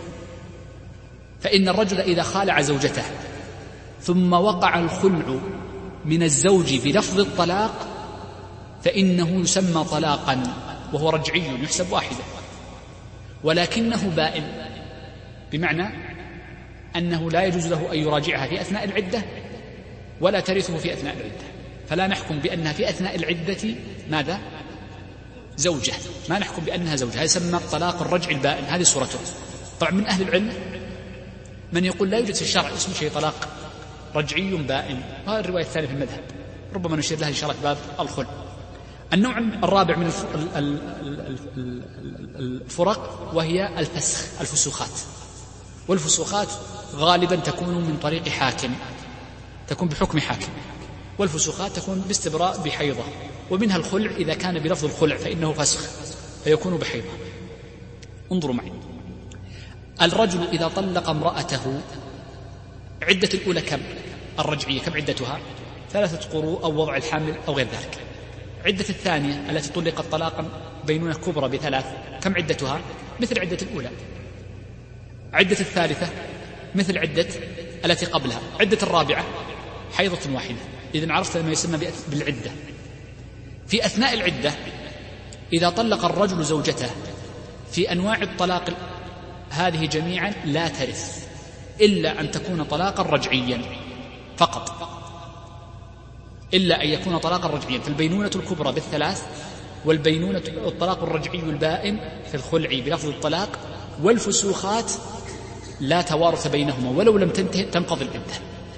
فإن الرجل إذا خالع زوجته ثم وقع الخلع من الزوج بلفظ الطلاق فإنه يسمى طلاقا وهو رجعي يحسب واحدة، ولكنه بائن، بمعنى أنه لا يجوز له أن يراجعها في أثناء العدة ولا ترثه في أثناء العدة، فلا نحكم بأنها في أثناء العدة ماذا؟ زوجة، ما نحكم بأنها زوجة، هذا يسمى الطلاق الرجعي البائن، هذه صورته. طبعا من أهل العلم من يقول لا يوجد في الشرع اسم شيء طلاق رجعي بائن، وهذه الرواية الثانية في المذهب ربما نشير لها إن شاء الله في باب الخلع. النوع الرابع من الفرق وهي الفسخ، الفسوخات، والفسوخات غالبا تكون من طريق حاكم، تكون بحكم حاكم، والفسوخات تكون باستبراء بحيضة، ومنها الخلع إذا كان بلفظ الخلع فإنه فسخ فيكون بحيضة. انظروا معي، الرجل إذا طلق امرأته عدة الأولى كم؟ الرجعية كم عدتها؟ ثلاثة قروء أو وضع الحامل أو غير ذلك. عدة الثانية التي طلقت طلاقا بينونة كبرى بثلاث كم عدتها؟ مثل عدة الأولى. عدة الثالثة مثل عدة التي قبلها. عدة الرابعة حيضة واحدة. إذن عرفت ما يسمى بالعدة. في أثناء العدة إذا طلق الرجل زوجته في أنواع الطلاق هذه جميعا لا ترث إلا أن تكون طلاقا رجعيا فقط، إلا أن يكون طلاقا رجعيا. فالبينونة الكبرى بالثلاث، والبينونة الطلاق الرجعي البائن في الخلع بلفظ الطلاق، والفسوخات لا توارث بينهما ولو لم تنتهي تنقضي العدة.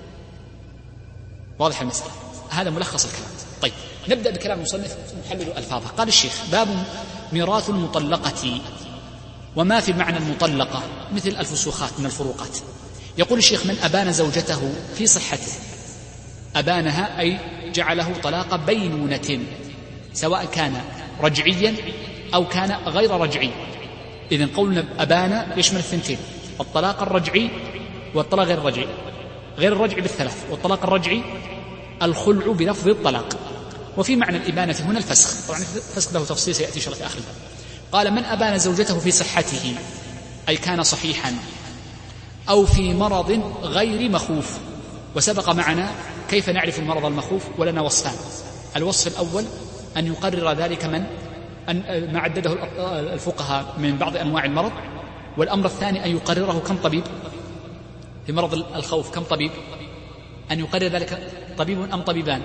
واضح المسألة؟ هذا ملخص الكلام. طيب نبدأ بكلام المصنف نحلل ألفاظه. قال الشيخ: باب ميراث المطلقة وما في معنى المطلقة مثل الفسوخات من الفروقات. يقول الشيخ: من أبان زوجته في صحته، أبانها أي جعله طلاق بينونة، سواء كان رجعيا أو كان غير رجعي. إذن قولنا أبان يشمل الثنتين: الطلاق الرجعي والطلاق غير الرجعي. غير الرجعي بالثلاث، والطلاق الرجعي الخلع بلفظ الطلاق. وفي معنى الإبانة هنا الفسخ، طبعا الفسخ له تفصيل سيأتي إن شاء الله في آخر الباب. قال: من أبان زوجته في صحته أي كان صحيحا، أو في مرض غير مخوف. وسبق معنا كيف نعرف المرض المخوف، ولنا وصفان. الوصف الأول أن يقرر ذلك من أن ما عدده الفقهاء من بعض أنواع المرض. والأمر الثاني أن يقرره كم طبيب في مرض الخوف؟ كم طبيب؟ أن يقرر ذلك طبيب أم طبيبان؟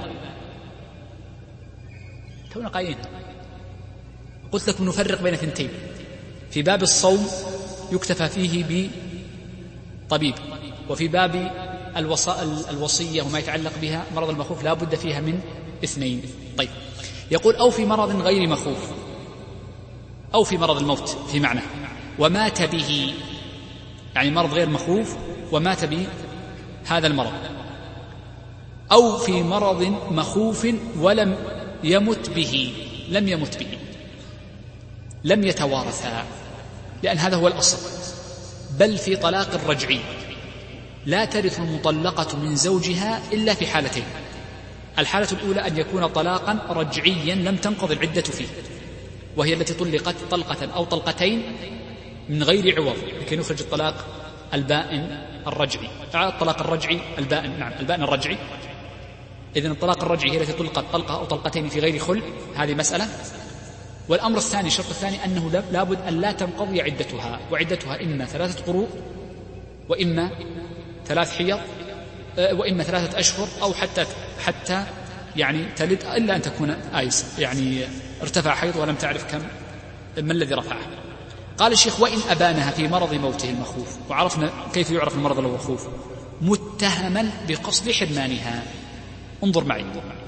تونا قايلين. قلت لكم نفرق بين ثنتين. في باب الصوم يكتفى فيه بطبيب، وفي باب الوصية وما يتعلق بها مرض المخوف لا بد فيها من اثنين. طيب يقول: أو في مرض غير مخوف، أو في مرض الموت في معنى، ومات به، يعني مرض غير مخوف ومات به هذا المرض. أو في مرض مخوف ولم يمت به، لم يمت به، لم يتوارثا، لأن هذا هو الأصل. بل في طلاق الرجعي لا ترث المطلقة من زوجها إلا في حالتين: الحالة الأولى أن يكون طلاقا رجعيا لم تنقض العدة فيه، وهي التي طلقت طلقة أو طلقتين من غير عوض لكي نخرج الطلاق البائن الرجعي. الطلاق الرجعي البائن، نعم البائن الرجعي. إذن الطلاق الرجعي هي التي طلقت طلقة أو طلقتين في غير خلع، هذه مسألة. والأمر الثاني، الشرط الثاني، أنه لابد أن لا تنقضي عدتها، وعدتها إما ثلاثة قروء وإما ثلاث حيض وإما ثلاثة أشهر، أو حتى حتى يعني تلد، إلا أن تكون آيس يعني ارتفع حيض ولم تعرف كم ما الذي رفعه. قال الشيخ: وإن أبانها في مرض موته المخوف. وعرفنا كيف يعرف المرض المخوف: متهما بقصد حرمانها. انظر معي،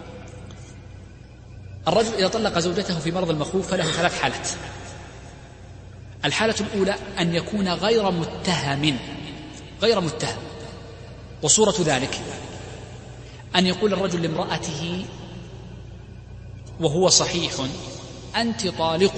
الرجل إذا طلق زوجته في مرض المخوف فله ثلاث حالات. الحالة الأولى أن يكون غير متهم، غير متهم. وصورة ذلك أن يقول الرجل لامرأته وهو صحيح: أنت طالق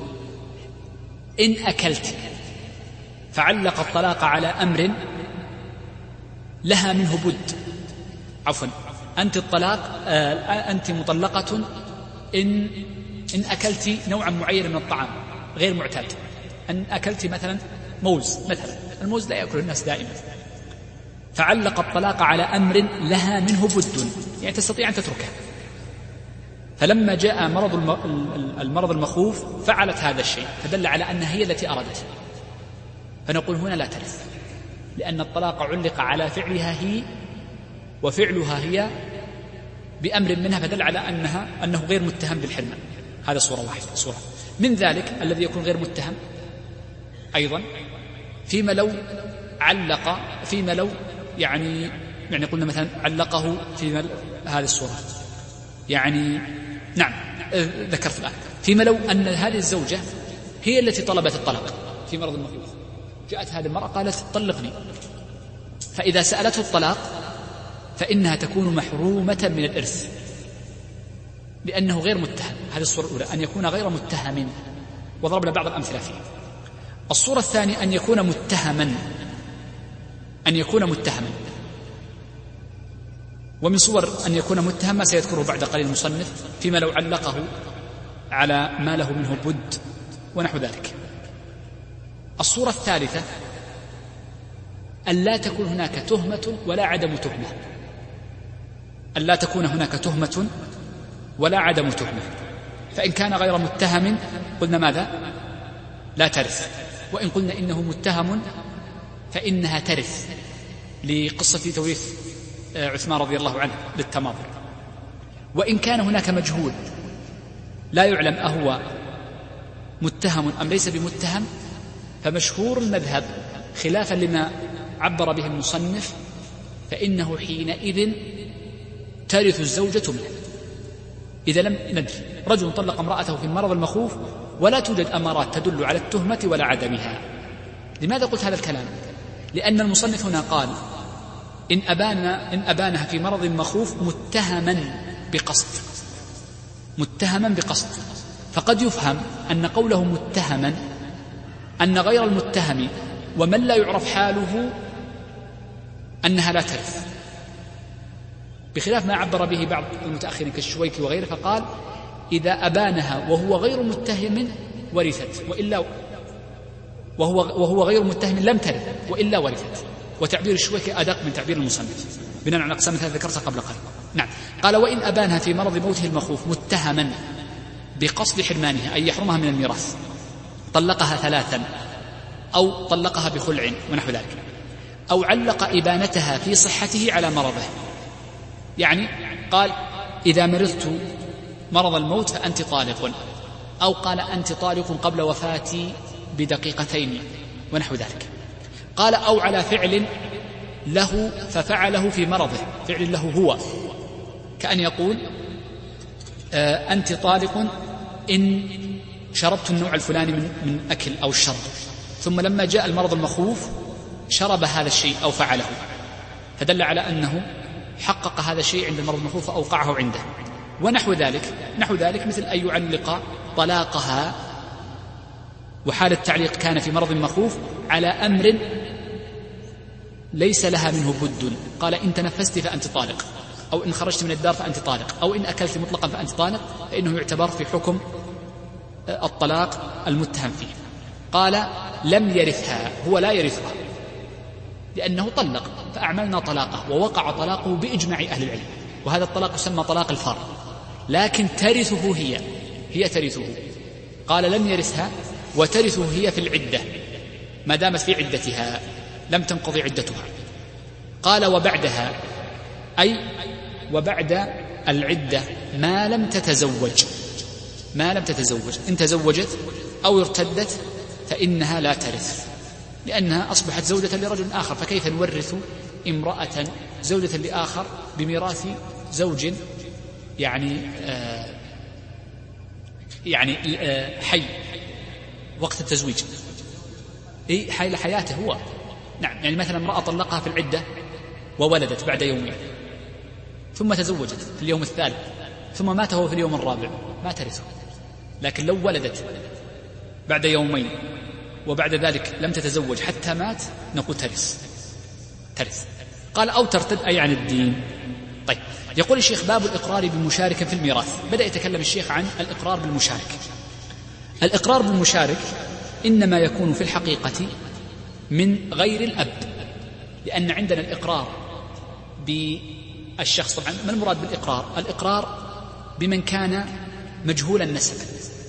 إن أكلت، فعلق الطلاق على أمر لها منه بد. عفوا، أنت الطلاق آه أنت مطلقة إن إن أكلت نوعا معين من الطعام غير معتاد. أن أكلت مثلا موز، مثلا الموز لا يأكل الناس دائما، فعلق الطلاق على أمر لها منه بد، يعني تستطيع أن تتركه. فلما جاء مرض المرض المخوف فعلت هذا الشيء، فدل على أنها هي التي أرادته. فنقول هنا لا ترث، لأن الطلاق علق على فعلها هي، وفعلها هي بأمر منها، فدل على أنها أنه غير متهم بالحرمان. هذا صورة واحدة. صورة من ذلك الذي يكون غير متهم أيضا فيما لو علق، فيما لو يعني يعني قلنا مثلا علقه في هذه الصورة، يعني نعم ذكرت الآن، فيما لو أن هذه الزوجة هي التي طلبت الطلاق في مرض المخوف، جاءت هذه المرأة قالت طلقني، فإذا سألته الطلاق فإنها تكون محرومة من الإرث لأنه غير متهم. هذه الصورة الأولى، أن يكون غير متهم، وضربنا بعض الأمثلة فيه. الصورة الثانية أن يكون متهما، أن يكون متهما ومن صور أن يكون متهم ما سيذكره بعد قليل المصنف فيما لو علقه على ما له منه بد ونحو ذلك. الصورة الثالثة أن لا تكون هناك تهمة ولا عدم تهمة، أن لا تكون هناك تهمة ولا عدم تهمة. فإن كان غير متهم قلنا ماذا؟ لا ترث. وإن قلنا إنه متهم فإنها ترث، لقصة توريث عثمان رضي الله عنه للتماضي. وإن كان هناك مجهول لا يعلم أهو متهم أم ليس بمتهم، فمشهور المذهب خلافا لما عبر به المصنف فإنه حينئذ ترث الزوجة منه. إذا لم ندري، رجل طلق امرأته في المرض المخوف ولا توجد أمارات تدل على التهمة ولا عدمها. لماذا قلت هذا الكلام؟ لأن المصنف هنا قال إن أبانا إن أبانها في مرض مخوف متهما بقصد، متهما بقصد. فقد يفهم أن قوله متهما أن غير المتهم ومن لا يعرف حاله أنها لا ترث، بخلاف ما عبر به بعض المتأخرين كالشويكي وغيره، فقال إذا أبانها وهو غير متهم ورثت، وإلا وهو, وهو غير متهم لم ترث وإلا ورثت. وتعبير الشويكي أدق من تعبير المصنف بناء على أقسام التي ذكرتها قبل قليل. نعم. قال وإن أبانها في مرض موته المخوف متهما بقصد حرمانها أي يحرمها من الميراث، طلقها ثلاثا أو طلقها بخلع ونحو ذلك، أو علق إبانتها في صحته على مرضه، يعني قال إذا مرضت مرض الموت فأنت طالق، أو قال أنت طالق قبل وفاتي بدقيقتين ونحو ذلك. قال أو على فعل له ففعله في مرضه، فعل له هو، كأن يقول آه أنت طالق إن شربت النوع الفلاني من, من أكل أو الشرب، ثم لما جاء المرض المخوف شرب هذا الشيء أو فعله، فدل على أنه حقق هذا الشيء عند المرض المخوف فأوقعه عنده ونحو ذلك. نحو ذلك مثل أن يعلق طلاقها وحال التعليق كان في مرض مخوف على أمر ليس لها منه بد، قال إن تنفست فأنت طالق، أو إن خرجت من الدار فأنت طالق، أو إن أكلت مطلقا فأنت طالق، فإنه يعتبر في حكم الطلاق المتهم فيه. قال لم يرثها، هو لا يرثها لأنه طلق فأعملنا طلاقه ووقع طلاقه بإجماع أهل العلم، وهذا الطلاق يسمى طلاق الفار، لكن ترثه هي هي ترثه. قال لم يرثها وترثه هي في العدة ما دامت في عدتها لم تنقضي عدتها. قال وبعدها أي وبعد العدة ما لم تتزوج، ما لم تتزوج إن تزوجت أو ارتدت فإنها لا ترث لأنها أصبحت زوجة لرجل آخر. فكيف نورث امرأة زوجة لآخر بميراث زوج يعني آه يعني آه حي وقت التزويج، إيه حي لحياته هو. نعم، يعني مثلا امرأة طلقها في العدة وولدت بعد يومين ثم تزوجت في اليوم الثالث ثم مات هو في اليوم الرابع ما ترثه، لكن لو ولدت بعد يومين وبعد ذلك لم تتزوج حتى مات نقول ترث ترث. قال أو ترتد أي عن الدين. طيب، يقول الشيخ باب الإقرار بالمشارك في الميراث. بدأ يتكلم الشيخ عن الإقرار بالمشارك. الإقرار بالمشارك إنما يكون في الحقيقة من غير الأب، لأن عندنا الإقرار بالشخص. طبعا ما المراد بالإقرار؟ الإقرار بمن كان مجهول النسب.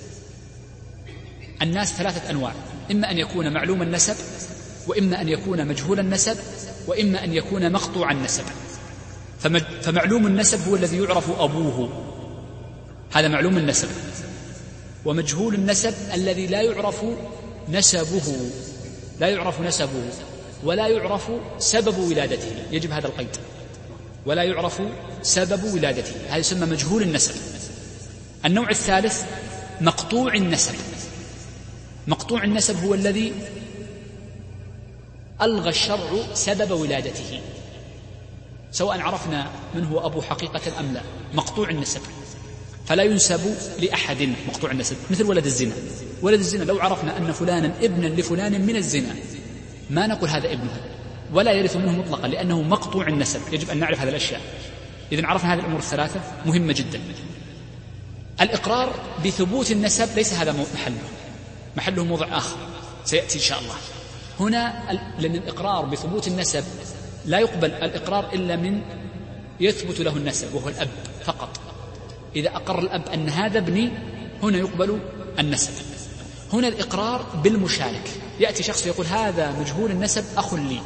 الناس ثلاثة أنواع، إما أن يكون معلوم النسب، وإما أن يكون مجهول النسب، وإما أن يكون مقطوع النسب. فمعلوم النسب هو الذي يعرف أبوه، هذا معلوم النسب. ومجهول النسب الذي لا يعرف نسبه، لا يعرف نسبه ولا يعرف سبب ولادته، يجب هذا القيد، ولا يعرف سبب ولادته، هذا يسمى مجهول النسب. النوع الثالث مقطوع النسب. مقطوع النسب هو الذي ألغى الشرع سبب ولادته، سواء عرفنا من هو أبو حقيقة أم لا، مقطوع النسب، فلا ينسب لأحد مقطوع النسب، مثل ولد الزنا. ولد الزنا لو عرفنا أن فلانا ابنا لفلان من الزنا ما نقول هذا ابنه، ولا يرث منه مطلقا لأنه مقطوع النسب. يجب أن نعرف هذه الأشياء. إذن عرفنا هذه الأمور الثلاثة مهمة جدا. الإقرار بثبوت النسب ليس هذا محله، محله موضع آخر سيأتي إن شاء الله. هنا لأن الإقرار بثبوت النسب لا يقبل الإقرار إلا من يثبت له النسب وهو الأب فقط. إذا أقر الأب أن هذا ابني هنا يقبل النسب. هنا الإقرار بالمشارك، يأتي شخص يقول هذا مجهول النسب أخ لي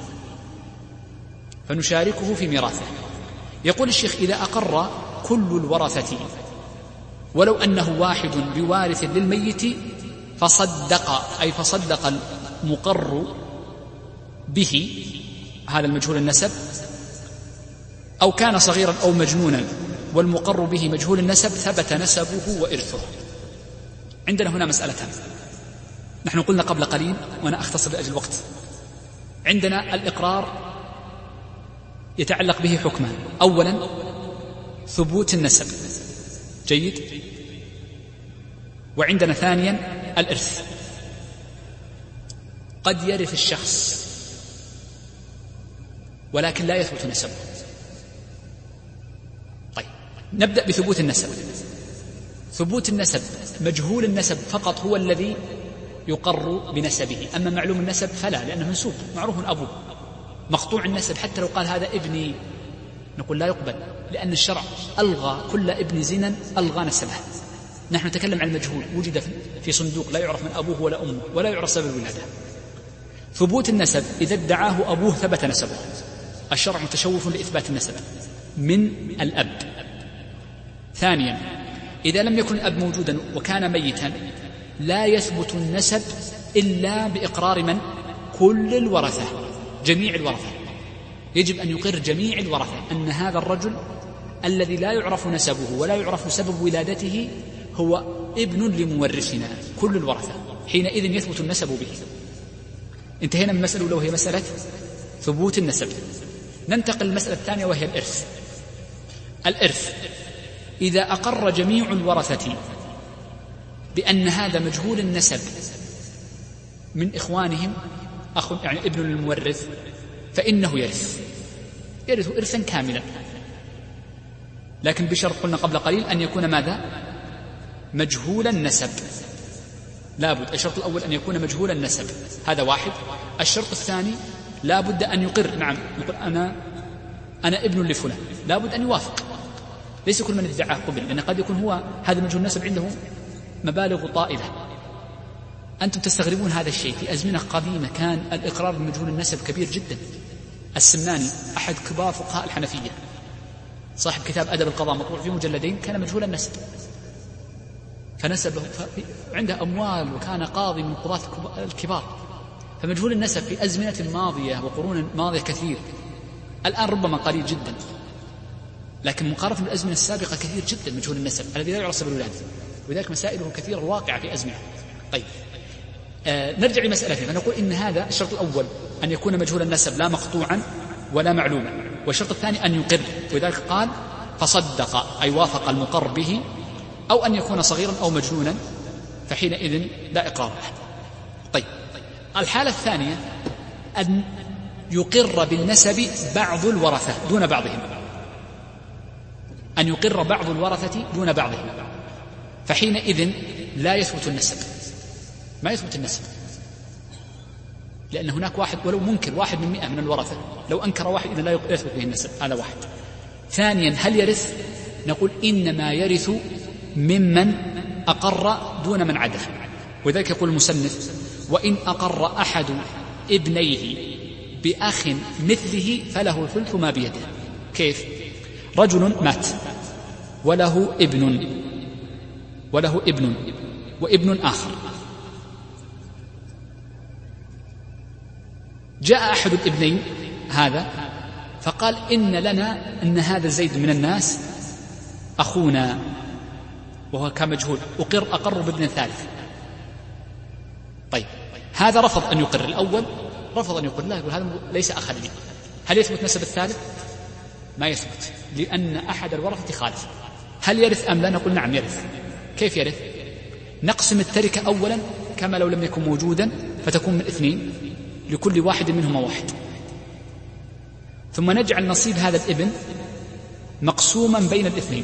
فنشاركه في ميراثه. يقول الشيخ إذا أقر كل الورثة ولو أنه واحد بوارث للميت فصدق، أي فصدق المقر به هذا المجهول النسب، أو كان صغيرا أو مجنونا والمقر به مجهول النسب، ثبت نسبه وإرثه. عندنا هنا مسألتان، نحن قلنا قبل قليل وأنا أختصر لأجل الوقت. عندنا الإقرار يتعلق به حكمان، أولا ثبوت النسب، جيد، وعندنا ثانيا الإرث. قد يرث الشخص ولكن لا يثبت نسبه. طيب نبدأ بثبوت النسب. ثبوت النسب مجهول النسب فقط هو الذي يقر بنسبه، أما معلوم النسب فلا، لأنه منسوب معروف من أبوه. مقطوع النسب حتى لو قال هذا ابني نقول لا يقبل، لأن الشرع ألغى كل ابن زنا ألغى نسبه. نحن نتكلم عن المجهول وجد في صندوق لا يعرف من أبوه ولا أمه ولا يعرف سبب الولادة. ثبوت النسب إذا ادعاه أبوه ثبت نسبه. الشرع متشوف لإثبات النسب من الأب. ثانيا إذا لم يكن الأب موجودا وكان ميتا لا يثبت النسب إلا بإقرار من؟ كل الورثة، جميع الورثة. يجب أن يقر جميع الورثة أن هذا الرجل الذي لا يعرف نسبه ولا يعرف سبب ولادته هو ابن لمورثنا، كل الورثة، حينئذ يثبت النسب به. انتهينا من المسألة الأولى وهي مسألة ثبوت النسب. ننتقل للمسألة الثانية وهي الإرث. الإرث إذا أقر جميع الورثة بأن هذا مجهول النسب من إخوانهم أخ يعني ابن المورث فإنه يرث يرث إرثا كاملا، لكن بشرط قلنا قبل قليل أن يكون ماذا؟ مجهول النسب. لابد الشرط الأول أن يكون مجهول النسب، هذا واحد. الشرط الثاني لابد أن يقر، نعم يقول أنا أنا ابن لفلان، لابد أن يوافق، ليس كل من ادعاه قبل، لأن قد يكون هو هذا مجهول النسب عنده مبالغ طائلة. أنتم تستغربون هذا الشيء، في أزمنة قديمة كان الإقرار بمجهول النسب كبير جدا. السمناني أحد كبار فقهاء الحنفية صاحب كتاب أدب القضاء مطبوع في مجلدين كان مجهول النسب، فنسبه عنده أموال وكان قاضي من قضاة الكبار. فمجهول النسب في أزمنة ماضية وقرون ماضية كثير، الآن ربما قليل جدا، لكن مقارنة بالأزمنة السابقة كثير جدا مجهول النسب الذي لا يعرف سبب الولادة، ولذلك مسائله كثيرة واقعة في أزمنة. طيب آه نرجع لمسألتنا فنقول إن هذا الشرط الأول أن يكون مجهول النسب لا مقطوعا ولا معلوما، والشرط الثاني أن يقر، ولذلك قال فصدق أي وافق المقر به، أو أن يكون صغيرا أو مجنونا فحينئذ لا إقرار له. طيب الحالة الثانية أن يقر بالنسب بعض الورثة دون بعضهم، أن يقر بعض الورثة دون بعضهم، فحينئذ لا يثبت النسب، ما يثبت النسب، لأن هناك واحد ولو منكر واحد من مئة من الورثة لو أنكر واحد إذا لا يثبت به النسب، هذا واحد. ثانيا هل يرث؟ نقول إنما يرث ممن أقر دون من عدا، وذلك يقول المصنف وإن أقر أحد ابنيه بأخ مثله فله ثلث ما بيده. كيف؟ رجل مات وله ابن وله ابن وابن آخر، جاء أحد الابنين هذا فقال إن لنا أن هذا زيد من الناس أخونا، وهو كان مجهول، أقر أقر بابن ثالث. طيب هذا رفض أن يقر، الأول رفض أن يقر، لا يقول هذا ليس أخا لي، هل يثبت نسب الثالث؟ ما يثبت، لأن أحد الورثة خالف. هل يرث أم لا؟ نقول نعم يرث. كيف يرث؟ نقسم التركة أولا كما لو لم يكن موجودا، فتكون من اثنين لكل واحد منهما واحد، ثم نجعل نصيب هذا الابن مقسوما بين الاثنين،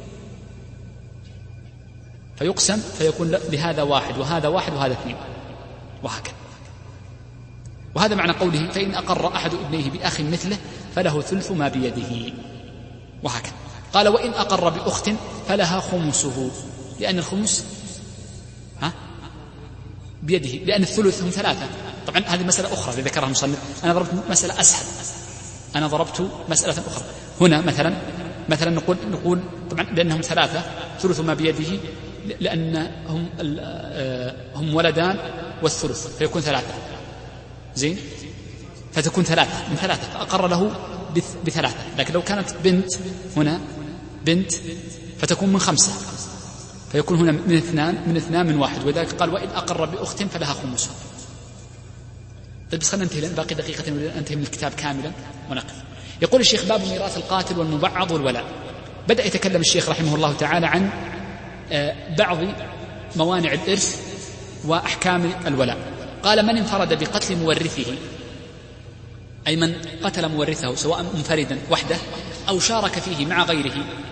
فيقسم فيكون لهذا واحد وهذا واحد وهذا اثنين، وهكذا. وهذا معنى قوله فإن أقر أحد ابنيه بأخ مثله فله ثلث ما بيده، وهكذا. قال وإن أقر بأخت فلها خمسه، لأن الخمس ها بيده، لأن الثلث هم ثلاثة. طبعا هذه مسألة أخرى اللي ذكرها المصنف، أنا ضربت مسألة أسهل، أنا ضربت مسألة أخرى. هنا مثلا مثلا نقول نقول طبعا لأنهم ثلاثة ثلث ما بيده، لأن هم هم ولدان والثلث فيكون ثلاثة، زين، فتكون ثلاثة من ثلاثة، فأقر له بثلاثة. لكن لو كانت بنت هنا بنت فتكون من خمسة، فيكون هنا من اثنان من اثنان من واحد، ولذلك قال وإن أقر بأخت فلها خمسه. طيب بس خلينا ننتهي لأن باقي دقيقة ننتهي من الكتاب كاملا ونقف. يقول الشيخ باب ميراث القاتل والمبعض والولاء. بدأ يتكلم الشيخ رحمه الله تعالى عن بعض موانع الإرث وأحكام الولاء. قال من انفرد بقتل مورثه، أي من قتل مورثه سواء منفردا وحده أو شارك فيه مع غيره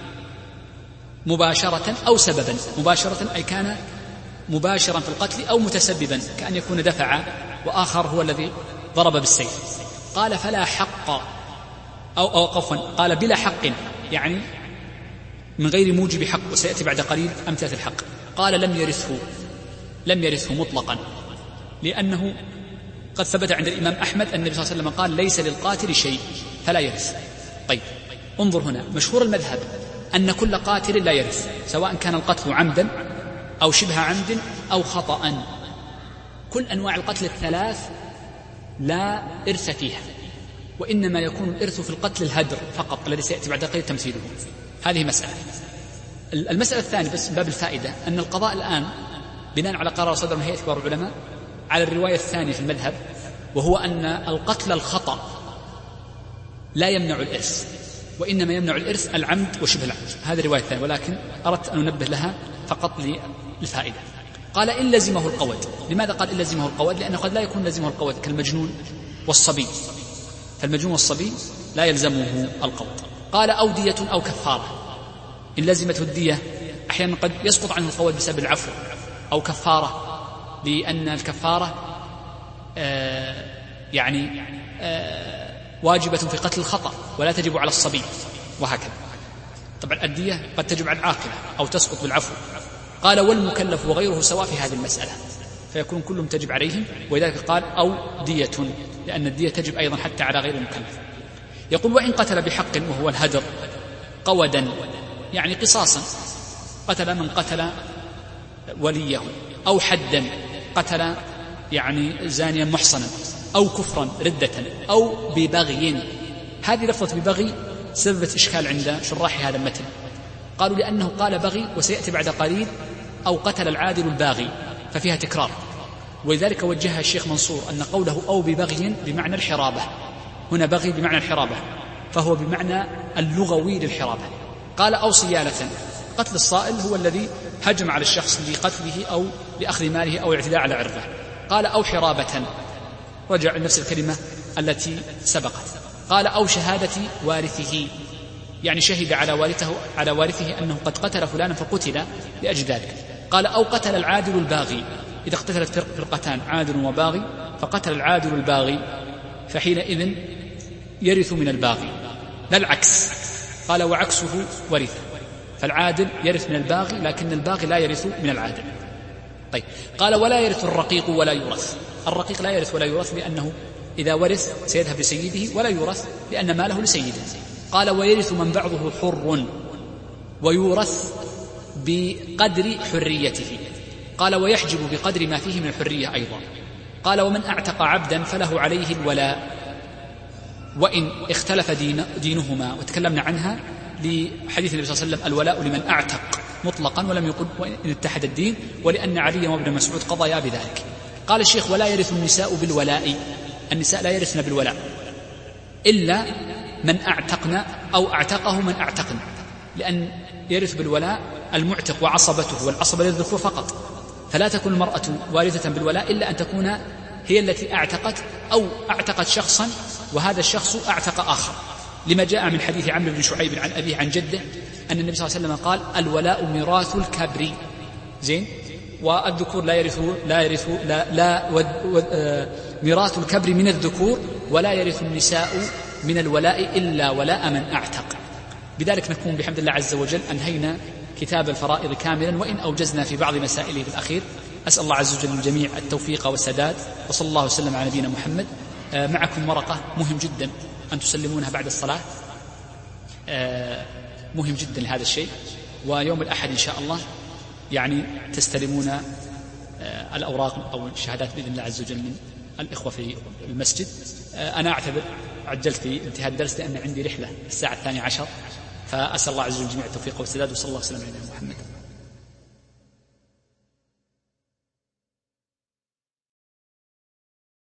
مباشرة أو سببا. مباشرة أي كان مباشرا في القتل أو متسببا، كأن يكون دفع وآخر هو الذي ضرب بالسيف. قال فلا حق أو أو عفوا قال بلا حق، يعني من غير موجب حق، وسيأتي بعد قليل أمثلة الحق. قال لم يرثه لم يرثه مطلقا، لأنه قد ثبت عند الإمام أحمد أن النبي صلى الله عليه وسلم قال ليس للقاتل شيء فلا يرث. طيب انظر هنا، مشهور المذهب أن كل قاتل لا يرث، سواء كان القتل عمدا أو شبه عمد أو خطأ. كل أنواع القتل الثلاث لا إرث فيها، وإنما يكون الإرث في القتل الهدر فقط الذي سيأتي بعد قليل تمثيله. هذه مسألة. المسألة الثانية بس باب الفائدة، أن القضاء الآن بناء على قرار صدر من هيئة كبار العلماء على الرواية الثانية في المذهب، وهو أن القتل الخطأ لا يمنع الإرث، وإنما يمنع الإرث العمد وشبه العمد. هذه الرواية الثانية، ولكن أردت أن أنبه لها فقط للفائدة. قال إن لزمه القود. لماذا قال إن لزمه القود؟ لأنه قد لا يكون لزمه القود كالمجنون والصبي، فالمجنون والصبي لا يلزمه القود. قال أو دية أو كفارة. إن لزمته الدية أحيانا قد يسقط عنه القود بسبب العفو، أو كفارة، لأن الكفارة آه يعني آه واجبة في قتل الخطأ ولا تجب على الصبي، وهكذا. طبعا الدية قد تجب على العاقلة أو تسقط بالعفو. قال والمكلف وغيره سواء في هذه المسألة، فيكون كلهم تجب عليهم، ولذلك قال أو دية، لأن الدية تجب أيضا حتى على غير المكلف. يقول وإن قتل بحق وهو الهدر قودا، يعني قصاصا، قتل من قتل وليه، أو حدا قتل يعني زانيا محصنا، أو كفرا ردة، أو ببغي. هذه لفظة ببغي سببت إشكال عند شراح هذا المتن، قالوا لأنه قال بغي وسيأتي بعد قليل أو قتل العادل الباغي، ففيها تكرار، ولذلك وجهها الشيخ منصور أن قوله أو ببغي بمعنى الحرابة، هنا بغي بمعنى الحرابة، فهو بمعنى اللغوي للحرابة. قال أو صيالة، قتل الصائل هو الذي هجم على الشخص لقتله أو لأخذ ماله أو الاعتداء على عرضه. قال أو حرابة، رجع لنفس الكلمة التي سبقت. قال أو شهادة وارثه، يعني شهد على وارثه على وارثه أنه قد قتل فلانا فقتل لأجل ذلك. قال أو قتل العادل الباغي، إذا اقتتلت فرقتان عادل وباغي فقتل العادل الباغي فحينئذ يرث من الباغي، لا العكس. قال وعكسه ورثه، فالعادل يرث من الباغي لكن الباغي لا يرث من العادل. طيب قال ولا يرث الرقيق ولا يورث. الرقيق لا يرث ولا يورث، لأنه إذا ورث سيذهب لسيده، ولا يورث لأن ماله لسيده. قال ويرث من بعضه حر ويورث بقدر حريته. قال ويحجب بقدر ما فيه من الحرية أيضا. قال ومن اعتق عبدا فله عليه الولاء وإن اختلف دين دينهما، وتكلمنا عنها لحديث النبي صلى الله عليه وسلم الولاء لمن اعتق مطلقا ولم يقل وإن اتحد الدين، ولأن علي وابن مسعود قضيا بذلك. قال الشيخ ولا يرث النساء بالولاء. النساء لا يرثن بالولاء إلا من أعتقنا أو أعتقه من أعتقنا، لأن يرث بالولاء المعتق وعصبته، والعصبة للذكور فقط، فلا تكون المرأة وارثة بالولاء إلا أن تكون هي التي أعتقت أو أعتقت شخصا وهذا الشخص أعتق آخر، لما جاء من حديث عمرو بن شعيب عن أبيه عن جده أن النبي صلى الله عليه وسلم قال الولاء ميراث الكبر، زين، والذكور لا يرثوا لا يرثوا لا, لا ود ود آه ميراث الكبر من الذكور، ولا يرث النساء من الولاء إلا ولاء من أعتق. بذلك نكون بحمد الله عز وجل أنهينا كتاب الفرائض كاملا، وإن أوجزنا في بعض مسائله في الأخير. أسأل الله عز وجل للجميع التوفيق والسداد، وصلى الله وسلم على نبينا محمد. آه معكم ورقة مهم جدا أن تسلمونها بعد الصلاة، آه مهم جدا لهذا الشيء، ويوم الأحد إن شاء الله يعني تستلمون آه الأوراق أو الشهادات بإذن الله عز وجل من الإخوة في المسجد. آه أنا أعتذر عجلت في انتهاء الدرس لأن عندي رحلة الساعة الثانية عشر، فأسأل الله عز وجل الجميع التوفيق والسداد، وصلى الله وسلم على نبينا محمد.